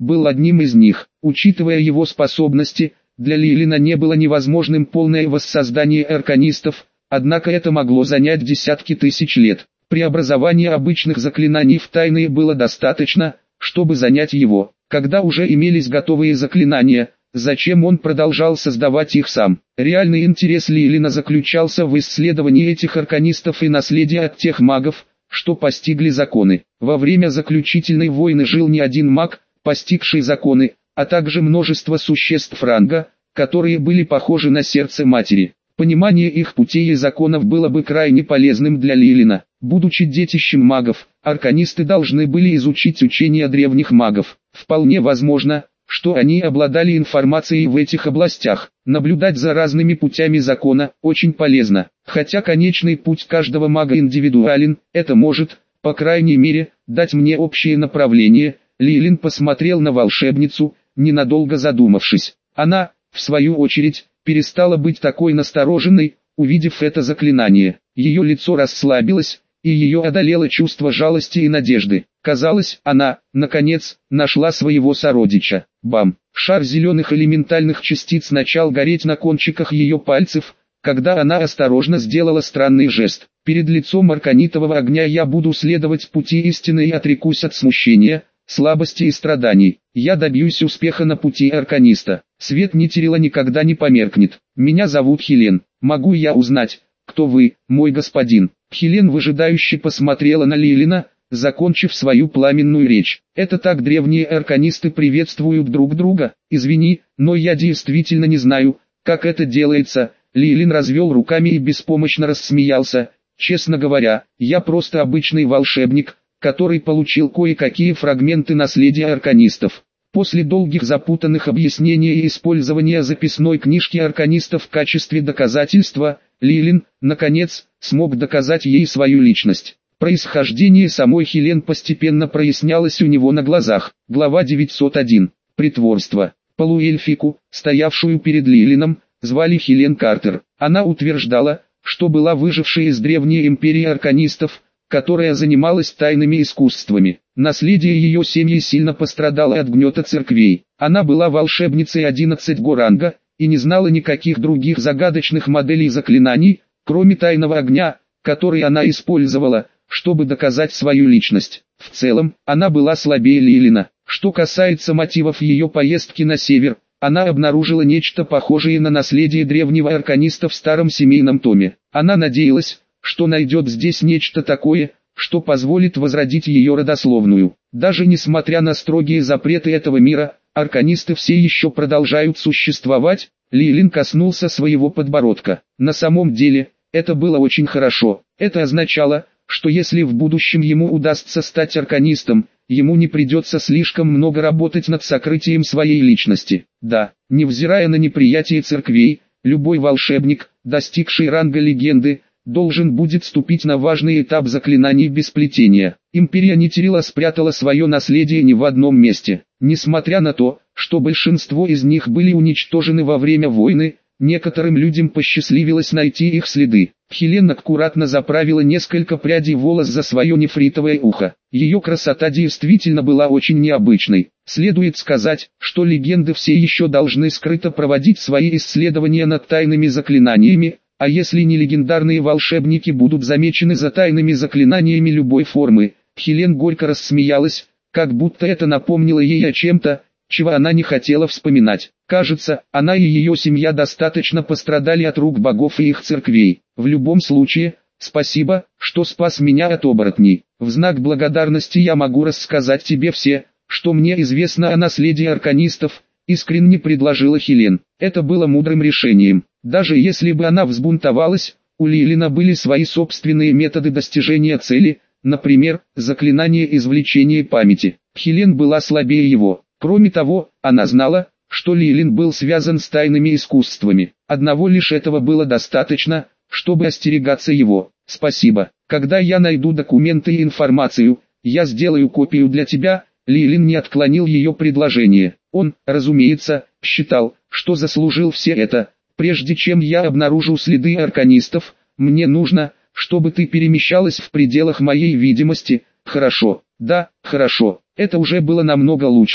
был одним из них. Учитывая его способности, для Лилина не было невозможным полное воссоздание арканистов, однако это могло занять десятки тысяч лет. Преобразование обычных заклинаний в тайные было достаточно, чтобы занять его. Когда уже имелись готовые заклинания, зачем он продолжал создавать их сам? Реальный интерес Лилина заключался в исследовании этих арканистов и наследия от тех магов, что постигли законы. Во время заключительной войны жил не один маг, постигший законы, а также множество существ ранга, которые были похожи на сердце матери. Понимание их путей и законов было бы крайне полезным для Лилина. Будучи детищем магов, арканисты должны были изучить учения древних магов. Вполне возможно, что они обладали информацией в этих областях. Наблюдать за разными путями закона очень полезно. Хотя конечный путь каждого мага индивидуален, это может, по крайней мере, дать мне общее направление. Лилин посмотрел на волшебницу, ненадолго задумавшись. Она, в свою очередь, перестала быть такой настороженной, увидев это заклинание. Ее лицо расслабилось, и ее одолело чувство жалости и надежды. Казалось, она, наконец, нашла своего сородича. Бам! Шар зеленых элементальных частиц начал гореть на кончиках ее пальцев, когда она осторожно сделала странный жест. Перед лицом арканитового огня я буду следовать пути истины и отрекусь от смущения, слабости и страданий. Я добьюсь успеха на пути арканиста. Свет Нитерила никогда не померкнет. Меня зовут Хелен. Могу я узнать, кто вы, мой господин? Хелен выжидающе посмотрела на Лилина, закончив свою пламенную речь. Это так древние арканисты приветствуют друг друга. Извини, но я действительно не знаю, как это делается. Лилин развел руками и беспомощно рассмеялся. Честно говоря, я просто обычный волшебник, который получил кое-какие фрагменты наследия арканистов. После долгих запутанных объяснений и использования записной книжки арканистов в качестве доказательства, Лилин, наконец, смог доказать ей свою личность. Происхождение самой Хелен постепенно прояснялось у него на глазах. Глава девятьсот один. Притворство. Полуэльфику, стоявшую перед Лилином, звали Хелен Картер. Она утверждала, что была выжившей из древней империи арканистов, которая занималась тайными искусствами. Наследие ее семьи сильно пострадало от гнета церквей. Она была волшебницей одиннадцатого ранга, и не знала никаких других загадочных моделей заклинаний, кроме тайного огня, который она использовала, чтобы доказать свою личность. В целом, она была слабее Лилина. Что касается мотивов ее поездки на север, она обнаружила нечто похожее на наследие древнего арканиста в старом семейном томе. Она надеялась, что найдет здесь нечто такое, что позволит возродить ее родословную. Даже несмотря на строгие запреты этого мира, арканисты все еще продолжают существовать. Лилин коснулся своего подбородка. На самом деле, это было очень хорошо. Это означало, что если в будущем ему удастся стать арканистом, ему не придется слишком много работать над сокрытием своей личности. Да, невзирая на неприятие церквей, любой волшебник, достигший ранга легенды, должен будет ступить на важный этап заклинаний без плетения. Империя Нитерила спрятала свое наследие не в одном месте. Несмотря на то, что большинство из них были уничтожены во время войны, некоторым людям посчастливилось найти их следы. Хелен аккуратно заправила несколько прядей волос за свое нефритовое ухо. Ее красота действительно была очень необычной. Следует сказать, что легенды все еще должны скрыто проводить свои исследования над тайными заклинаниями, а если не легендарные волшебники будут замечены за тайными заклинаниями любой формы. Хелен горько рассмеялась, как будто это напомнило ей о чем-то, чего она не хотела вспоминать. Кажется, она и ее семья достаточно пострадали от рук богов и их церквей. В любом случае, спасибо, что спас меня от оборотней. В знак благодарности я могу рассказать тебе все, что мне известно о наследии арканистов, искренне предложила Хелен. Это было мудрым решением. Даже если бы она взбунтовалась, у Лилина были свои собственные методы достижения цели, например, заклинание извлечения памяти. Хелен была слабее его. Кроме того, она знала, что Лилин был связан с тайными искусствами. Одного лишь этого было достаточно, чтобы остерегаться его. Спасибо. Когда я найду документы и информацию, я сделаю копию для тебя. Лилин не отклонил ее предложение. Он, разумеется, считал, что заслужил все это. Прежде чем я обнаружу следы арканистов, мне нужно, чтобы ты перемещалась в пределах моей видимости. Хорошо, да, хорошо. Это уже было намного лучше,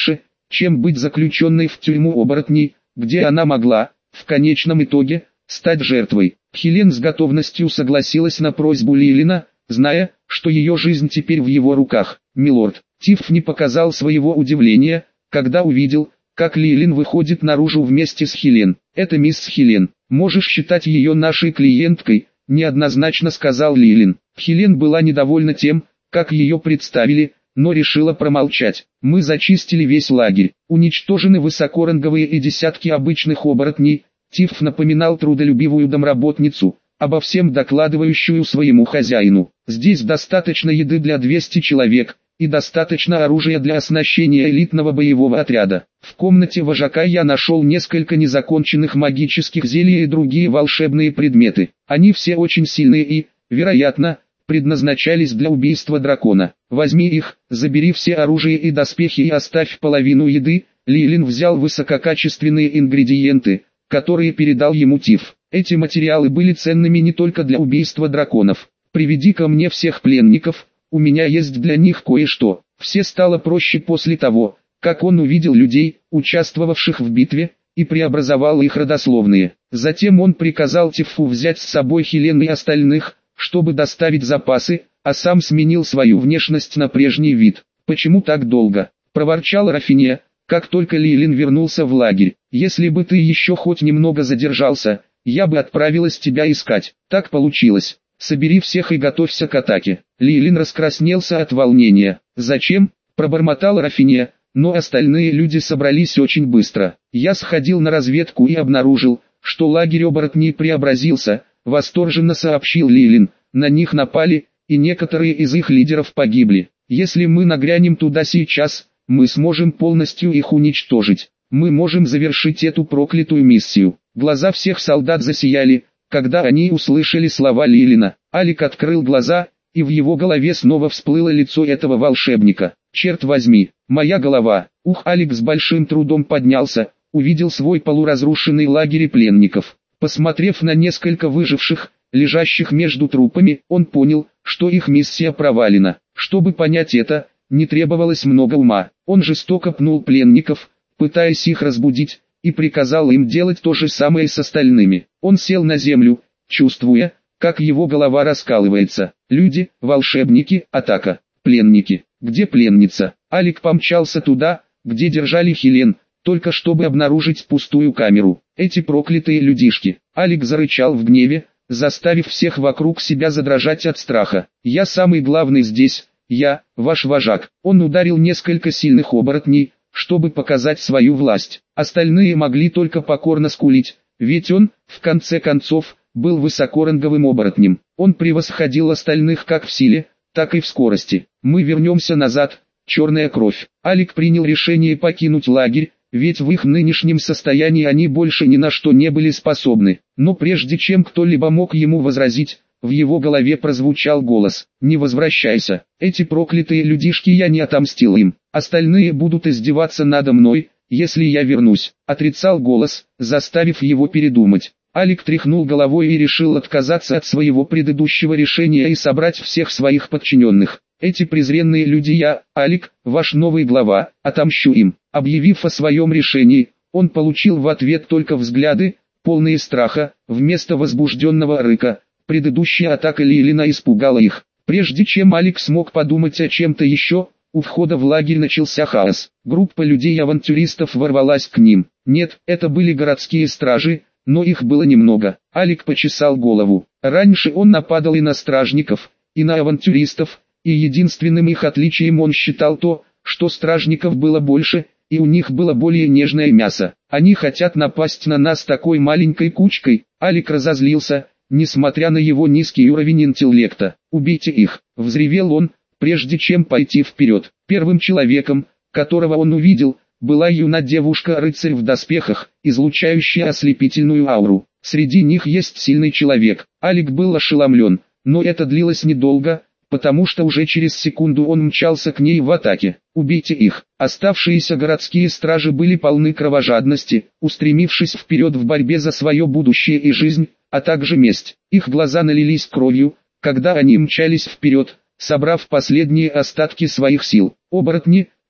чем быть заключенной в тюрьму оборотней, где она могла, в конечном итоге, стать жертвой. Хелен с готовностью согласилась на просьбу Лилина, зная, что ее жизнь теперь в его руках. «Милорд». Тиф не показал своего удивления, когда увидел, как Лилин выходит наружу вместе с Хелен. «Это мисс Хелен, можешь считать ее нашей клиенткой», — неоднозначно сказал Лилин. Хелен была недовольна тем, как ее представили, но решила промолчать. «Мы зачистили весь лагерь, уничтожены высокоранговые и десятки обычных оборотней». Тиф напоминал трудолюбивую домработницу, обо всем докладывающую своему хозяину. «Здесь достаточно еды для двухсот человек, и достаточно оружия для оснащения элитного боевого отряда. В комнате вожака я нашел несколько незаконченных магических зелий и другие волшебные предметы. Они все очень сильные и, вероятно, предназначались для убийства дракона. Возьми их, забери все оружие и доспехи и оставь половину еды». Лилин взял высококачественные ингредиенты, которые передал ему Тиф. Эти материалы были ценными не только для убийства драконов. «Приведи ко мне всех пленников, у меня есть для них кое-что». Все стало проще после того, как он увидел людей, участвовавших в битве, и преобразовал их родословные. Затем он приказал Тифу взять с собой Хелен и остальных, чтобы доставить запасы, а сам сменил свою внешность на прежний вид. «Почему так долго?» – проворчал Рафиния, как только Лилин вернулся в лагерь. «Если бы ты еще хоть немного задержался, я бы отправилась тебя искать». «Так получилось. Собери всех и готовься к атаке». Лилин раскраснелся от волнения. «Зачем?» – пробормотал Рафиния, но остальные люди собрались очень быстро. «Я сходил на разведку и обнаружил, что лагерь оборотней преобразился», – восторженно сообщил Лилин. «На них напали, и некоторые из их лидеров погибли. Если мы нагрянем туда сейчас, мы сможем полностью их уничтожить. Мы можем завершить эту проклятую миссию». Глаза всех солдат засияли, когда они услышали слова Лилина. Алик открыл глаза, и в его голове снова всплыло лицо этого волшебника. «Черт возьми, моя голова!» Ух, Алик с большим трудом поднялся, увидел свой полуразрушенный лагерь пленников. Посмотрев на несколько выживших, лежащих между трупами, он понял, что их миссия провалена. Чтобы понять это, не требовалось много ума. Он жестоко пнул пленников, пытаясь их разбудить, и приказал им делать то же самое с остальными. Он сел на землю, чувствуя, как его голова раскалывается. «Люди, волшебники, атака, пленники. Где пленница?» Алик помчался туда, где держали Хелен, только чтобы обнаружить пустую камеру. «Эти проклятые людишки!» Алик зарычал в гневе, заставив всех вокруг себя задрожать от страха. «Я самый главный здесь, я, ваш вожак». Он ударил несколько сильных оборотней, чтобы показать свою власть. Остальные могли только покорно скулить, ведь он, в конце концов, был высокоранговым оборотнем. Он превосходил остальных как в силе, так и в скорости. «Мы вернемся назад, черная кровь». Алик принял решение покинуть лагерь, ведь в их нынешнем состоянии они больше ни на что не были способны. Но прежде чем кто-либо мог ему возразить, в его голове прозвучал голос: «Не возвращайся, эти проклятые людишки, я не отомстил им, остальные будут издеваться надо мной, если я вернусь», — отрицал голос, заставив его передумать. Алик тряхнул головой и решил отказаться от своего предыдущего решения и собрать всех своих подчиненных. «Эти презренные люди, я, Алик, ваш новый глава, отомщу им». Объявив о своем решении, он получил в ответ только взгляды, полные страха, вместо возбужденного рыка. Предыдущая атака Лилина испугала их. Прежде чем Алик смог подумать о чем-то еще, у входа в лагерь начался хаос. Группа людей-авантюристов ворвалась к ним. Нет, это были городские стражи, но их было немного. Алик почесал голову. Раньше он нападал и на стражников, и на авантюристов, и единственным их отличием он считал то, что стражников было больше, и у них было более нежное мясо. «Они хотят напасть на нас такой маленькой кучкой». Алик разозлился, несмотря на его низкий уровень интеллекта. «Убейте их!» — взревел он, прежде чем пойти вперед. Первым человеком, которого он увидел, была юная девушка-рыцарь в доспехах, излучающая ослепительную ауру. Среди них есть сильный человек. Алик был ошеломлен, но это длилось недолго, потому что уже через секунду он мчался к ней в атаке. «Убейте их!» Оставшиеся городские стражи были полны кровожадности, устремившись вперед в борьбе за свое будущее и жизнь, а также месть. Их глаза налились кровью, когда они мчались вперед, собрав последние остатки своих сил. Оборотни,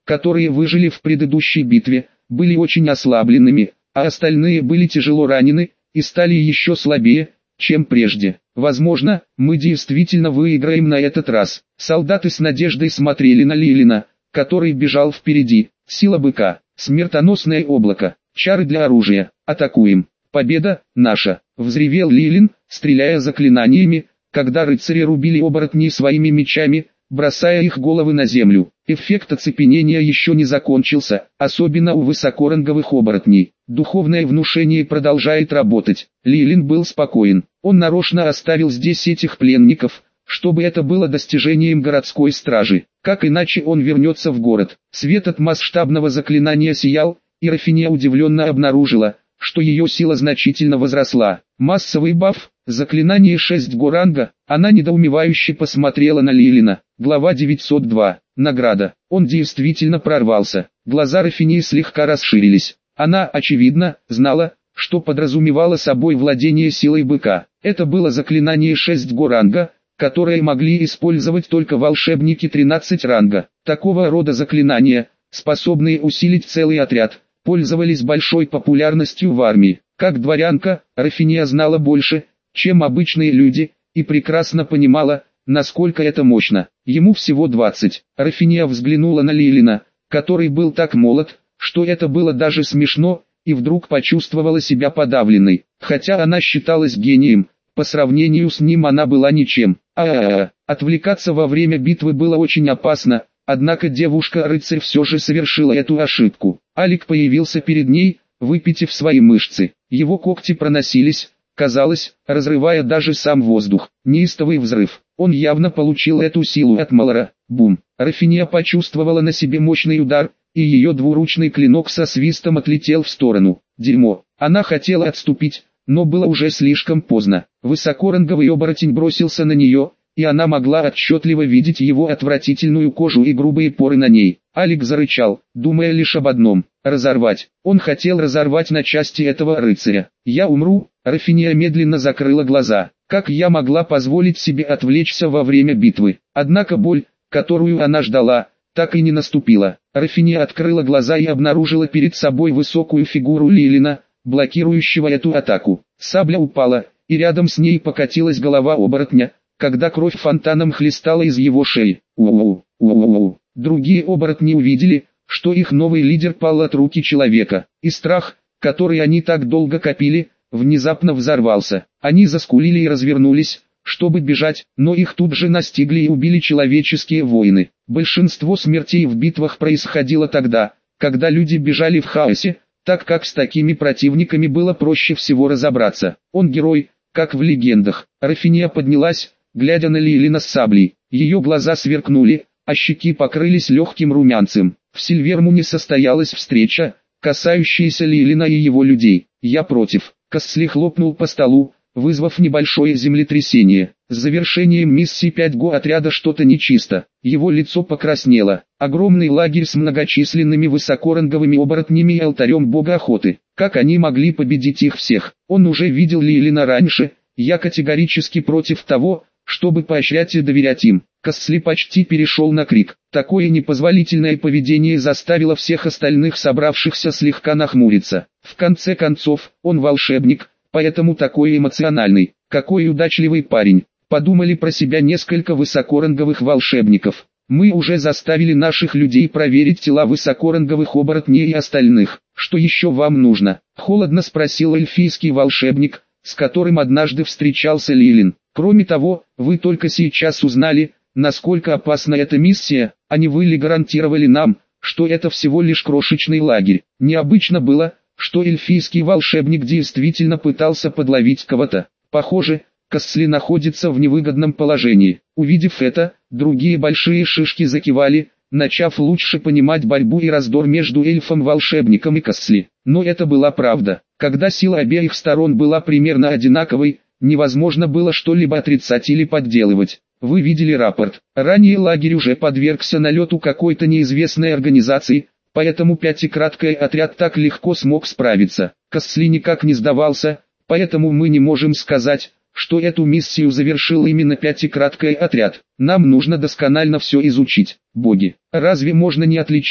которые выжили в предыдущей битве, были очень ослабленными, а остальные были тяжело ранены и стали еще слабее, чем прежде. Возможно, мы действительно выиграем на этот раз. Солдаты с надеждой смотрели на Лилина, который бежал впереди. Сила быка, смертоносное облако, чары для оружия, атакуем. Победа наша, взревел Лилин, стреляя заклинаниями, когда рыцари рубили оборотней своими мечами, бросая их головы на землю. Эффект оцепенения еще не закончился, особенно у высокоранговых оборотней. Духовное внушение продолжает работать. Лилин был спокоен. Он нарочно оставил здесь этих пленников, чтобы это было достижением городской стражи. Как иначе он вернется в город? Свет от масштабного заклинания сиял, и Рафиния удивленно обнаружила, что ее сила значительно возросла. Массовый баф, заклинание шесть горанга, она недоумевающе посмотрела на Лилина. Глава девятьсот два. Награда. Он действительно прорвался. Глаза Рафинии слегка расширились. Она, очевидно, знала, что подразумевало собой владение силой быка. Это было заклинание шесть горанга, которое могли использовать только волшебники тринадцать ранга. Такого рода заклинания, способные усилить целый отряд, пользовались большой популярностью в армии. Как дворянка, Рафиния знала больше, чем обычные люди, и прекрасно понимала, насколько это мощно. Ему всего двадцать. Рафиния взглянула на Лилина, который был так молод, что это было даже смешно, и вдруг почувствовала себя подавленной. Хотя она считалась гением, по сравнению с ним она была ничем. А-а-а, отвлекаться во время битвы было очень опасно, однако девушка-рыцарь все же совершила эту ошибку. Алик появился перед ней, выпитив свои мышцы. Его когти проносились, казалось, разрывая даже сам воздух. Неистовый взрыв. Он явно получил эту силу от Малора. Бум. Рафиния почувствовала на себе мощный удар, и ее двуручный клинок со свистом отлетел в сторону. Дерьмо. Она хотела отступить, но было уже слишком поздно. Высокоранговый оборотень бросился на нее, и она могла отчетливо видеть его отвратительную кожу и грубые поры на ней. Алик зарычал, думая лишь об одном – разорвать. Он хотел разорвать на части этого рыцаря. «Я умру», Рафиния медленно закрыла глаза. Как я могла позволить себе отвлечься во время битвы? Однако боль, которую она ждала, так и не наступила. Рафиния открыла глаза и обнаружила перед собой высокую фигуру Лилина, блокирующего эту атаку. Сабля упала, и рядом с ней покатилась голова оборотня, когда кровь фонтаном хлестала из его шеи. У-у-у, у-у-у. Другие оборотни увидели, что их новый лидер пал от руки человека, и страх, который они так долго копили, внезапно взорвался. Они заскулили и развернулись, чтобы бежать, но их тут же настигли и убили человеческие воины. Большинство смертей в битвах происходило тогда, когда люди бежали в хаосе, так как с такими противниками было проще всего разобраться. Он герой, как в легендах. Рафиния поднялась, глядя на Лилина с саблей. Ее глаза сверкнули, а щеки покрылись легким румянцем. В Сильвермуне состоялась встреча, касающаяся Лилина и его людей. «Я против». Кассли хлопнул по столу, вызвав небольшое землетрясение. С завершением миссии пять го отряда что-то нечисто. Его лицо покраснело. Огромный лагерь с многочисленными высокоранговыми оборотнями и алтарем бога охоты. Как они могли победить их всех? Он уже видел Лилина раньше. Я категорически против того, чтобы поощрять и доверять им. Кассли почти перешел на крик. Такое непозволительное поведение заставило всех остальных собравшихся слегка нахмуриться. В конце концов, он волшебник, поэтому такой эмоциональный. Какой удачливый парень. Подумали про себя несколько высокоранговых волшебников. Мы уже заставили наших людей проверить тела высокоранговых оборотней и остальных. Что еще вам нужно? Холодно спросил эльфийский волшебник, с которым однажды встречался Лилин. Кроме того, вы только сейчас узнали, насколько опасна эта миссия, а не вы ли гарантировали нам, что это всего лишь крошечный лагерь. Необычно было, что эльфийский волшебник действительно пытался подловить кого-то. Похоже, Кассли находится в невыгодном положении. Увидев это, другие большие шишки закивали, начав лучше понимать борьбу и раздор между эльфом-волшебником и Кассли. Но это была правда. Когда сила обеих сторон была примерно одинаковой, невозможно было что-либо отрицать или подделывать. Вы видели рапорт. Ранее лагерь уже подвергся налету какой-то неизвестной организации, поэтому пятикраткий отряд так легко смог справиться. Кассли никак не сдавался, поэтому мы не можем сказать, что эту миссию завершил именно пятикраткий отряд. Нам нужно досконально все изучить. Боги, разве можно не отличить,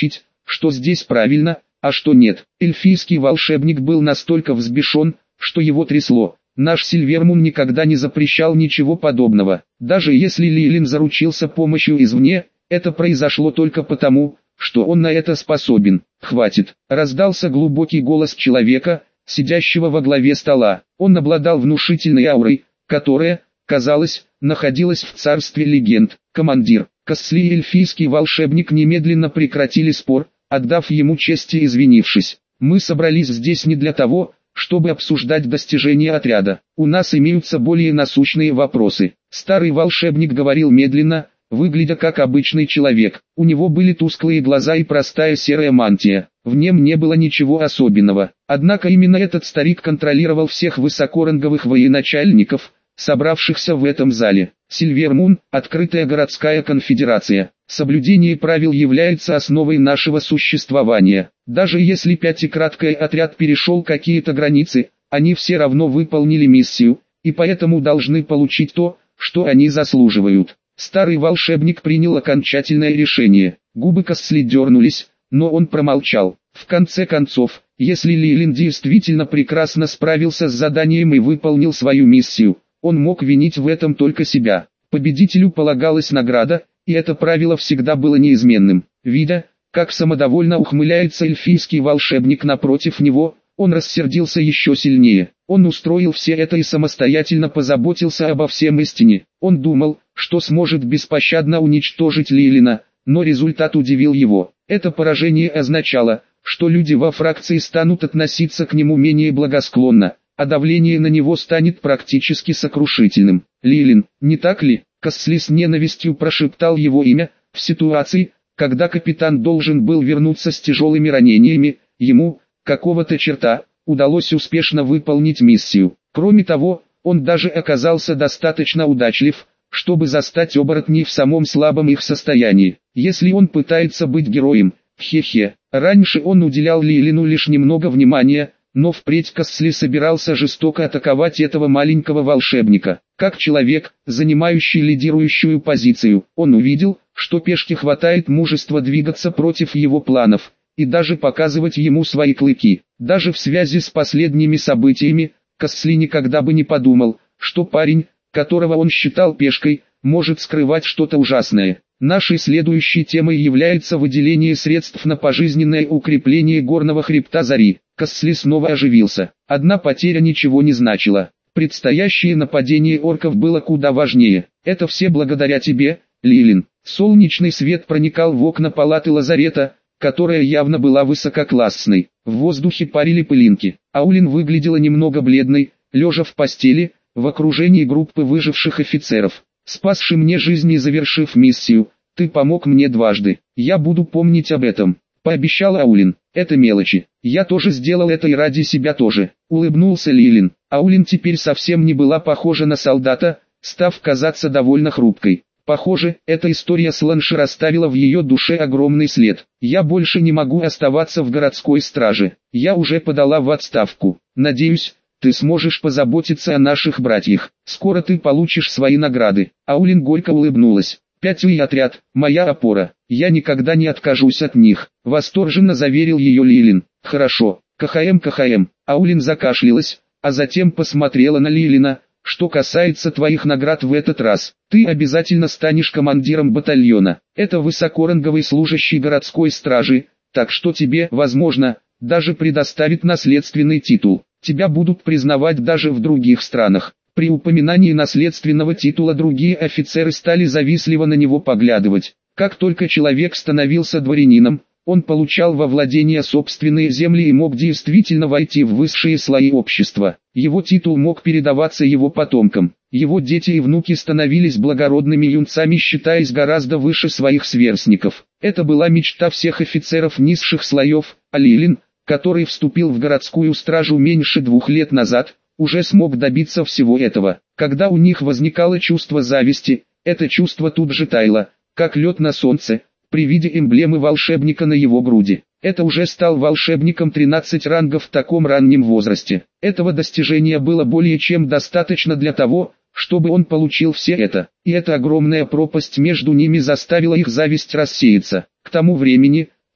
что здесь правильно, а что нет. Эльфийский волшебник был настолько взбешен, что его трясло. Наш Сильвермун никогда не запрещал ничего подобного. Даже если Лилин заручился помощью извне, это произошло только потому, что он на это способен. «Хватит!» — раздался глубокий голос человека, сидящего во главе стола. Он обладал внушительной аурой, которая, казалось, находилась в царстве легенд. Командир, Кассли и эльфийский волшебник немедленно прекратили спор, отдав ему честь и извинившись. «Мы собрались здесь не для того, чтобы обсуждать достижения отряда. У нас имеются более насущные вопросы». Старый волшебник говорил медленно, выглядя как обычный человек. У него были тусклые глаза и простая серая мантия. В нем не было ничего особенного. Однако именно этот старик контролировал всех высокоранговых военачальников, собравшихся в этом зале. Сильвермун – открытая городская конфедерация. Соблюдение правил является основой нашего существования. Даже если пятикраткий отряд перешел какие-то границы, они все равно выполнили миссию, и поэтому должны получить то, что они заслуживают. Старый волшебник принял окончательное решение. Губы Кассли дернулись, но он промолчал. В конце концов, если Лилин действительно прекрасно справился с заданием и выполнил свою миссию, он мог винить в этом только себя. Победителю полагалась награда, и это правило всегда было неизменным. Видя, как самодовольно ухмыляется эльфийский волшебник напротив него, он рассердился еще сильнее. Он устроил все это и самостоятельно позаботился обо всем истине. Он думал, что сможет беспощадно уничтожить Лилина, но результат удивил его. Это поражение означало, что люди во фракции станут относиться к нему менее благосклонно, а давление на него станет практически сокрушительным. Лилин, не так ли? Кассли с ненавистью прошептал его имя. В ситуации, когда капитан должен был вернуться с тяжелыми ранениями, ему, какого-то черта, удалось успешно выполнить миссию. Кроме того, он даже оказался достаточно удачлив, чтобы застать оборотней в самом слабом их состоянии. Если он пытается быть героем, хе-хе. Раньше он уделял Лилину лишь немного внимания, но впредь Кассли собирался жестоко атаковать этого маленького волшебника. Как человек, занимающий лидирующую позицию, он увидел, что пешке хватает мужества двигаться против его планов, и даже показывать ему свои клыки. Даже в связи с последними событиями, Кассли никогда бы не подумал, что парень, которого он считал пешкой, может скрывать что-то ужасное. Нашей следующей темой является выделение средств на пожизненное укрепление горного хребта Зари. Кассли снова оживился. Одна потеря ничего не значила. Предстоящее нападение орков было куда важнее. Это все благодаря тебе, Лилин. Солнечный свет проникал в окна палаты лазарета, которая явно была высококлассной. В воздухе парили пылинки. Аулин выглядела немного бледной, лежа в постели, в окружении группы выживших офицеров. «Спасший мне жизнь и завершив миссию, ты помог мне дважды. Я буду помнить об этом», — пообещал Аулин. «Это мелочи. Я тоже сделал это и ради себя тоже», — улыбнулся Лилин. Аулин теперь совсем не была похожа на солдата, став казаться довольно хрупкой. Похоже, эта история с Ланшер оставила в ее душе огромный след. «Я больше не могу оставаться в городской страже. Я уже подала в отставку. Надеюсь, ты сможешь позаботиться о наших братьях. Скоро ты получишь свои награды». Аулин горько улыбнулась. «Пятый отряд, моя опора. Я никогда не откажусь от них», — восторженно заверил ее Лилин. «Хорошо, КХМ, КХМ». Аулин закашлялась, а затем посмотрела на Лилина. «Что касается твоих наград в этот раз, ты обязательно станешь командиром батальона. Это высокоранговый служащий городской стражи, так что тебе, возможно, даже предоставит наследственный титул. Тебя будут признавать даже в других странах». При упоминании наследственного титула другие офицеры стали завистливо на него поглядывать. Как только человек становился дворянином, он получал во владение собственные земли и мог действительно войти в высшие слои общества. Его титул мог передаваться его потомкам. Его дети и внуки становились благородными юнцами, считаясь гораздо выше своих сверстников. Это была мечта всех офицеров низших слоев, а Лилин, который вступил в городскую стражу меньше двух лет назад, уже смог добиться всего этого. Когда у них возникало чувство зависти, это чувство тут же таяло, как лед на солнце, при виде эмблемы волшебника на его груди. Это уже стал волшебником тринадцать рангов в таком раннем возрасте. Этого достижения было более чем достаточно для того, чтобы он получил все это. И эта огромная пропасть между ними заставила их зависть рассеяться. К тому времени,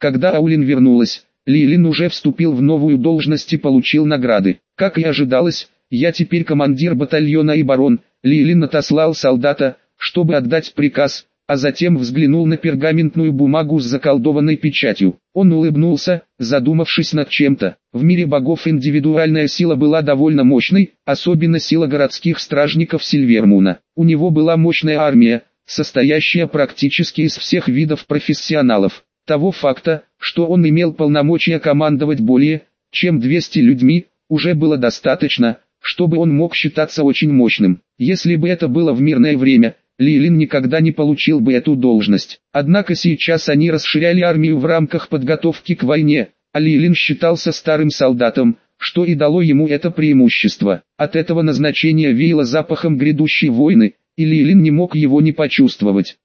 Когда Аулин вернулась, Ли Лин уже вступил в новую должность и получил награды. Как и ожидалось, я теперь командир батальона и барон. Ли Лин отослал солдата, чтобы отдать приказ, а затем взглянул на пергаментную бумагу с заколдованной печатью. Он улыбнулся, задумавшись над чем-то. В мире богов индивидуальная сила была довольно мощной, особенно сила городских стражников Сильвермуна. У него была мощная армия, состоящая практически из всех видов профессионалов. Того факта, что он имел полномочия командовать более, чем двумястами людьми, уже было достаточно, чтобы он мог считаться очень мощным. Если бы это было в мирное время, Ли Лин никогда не получил бы эту должность. Однако сейчас они расширяли армию в рамках подготовки к войне, а Ли Лин считался старым солдатом, что и дало ему это преимущество. От этого назначения веяло запахом грядущей войны, и Ли Лин не мог его не почувствовать.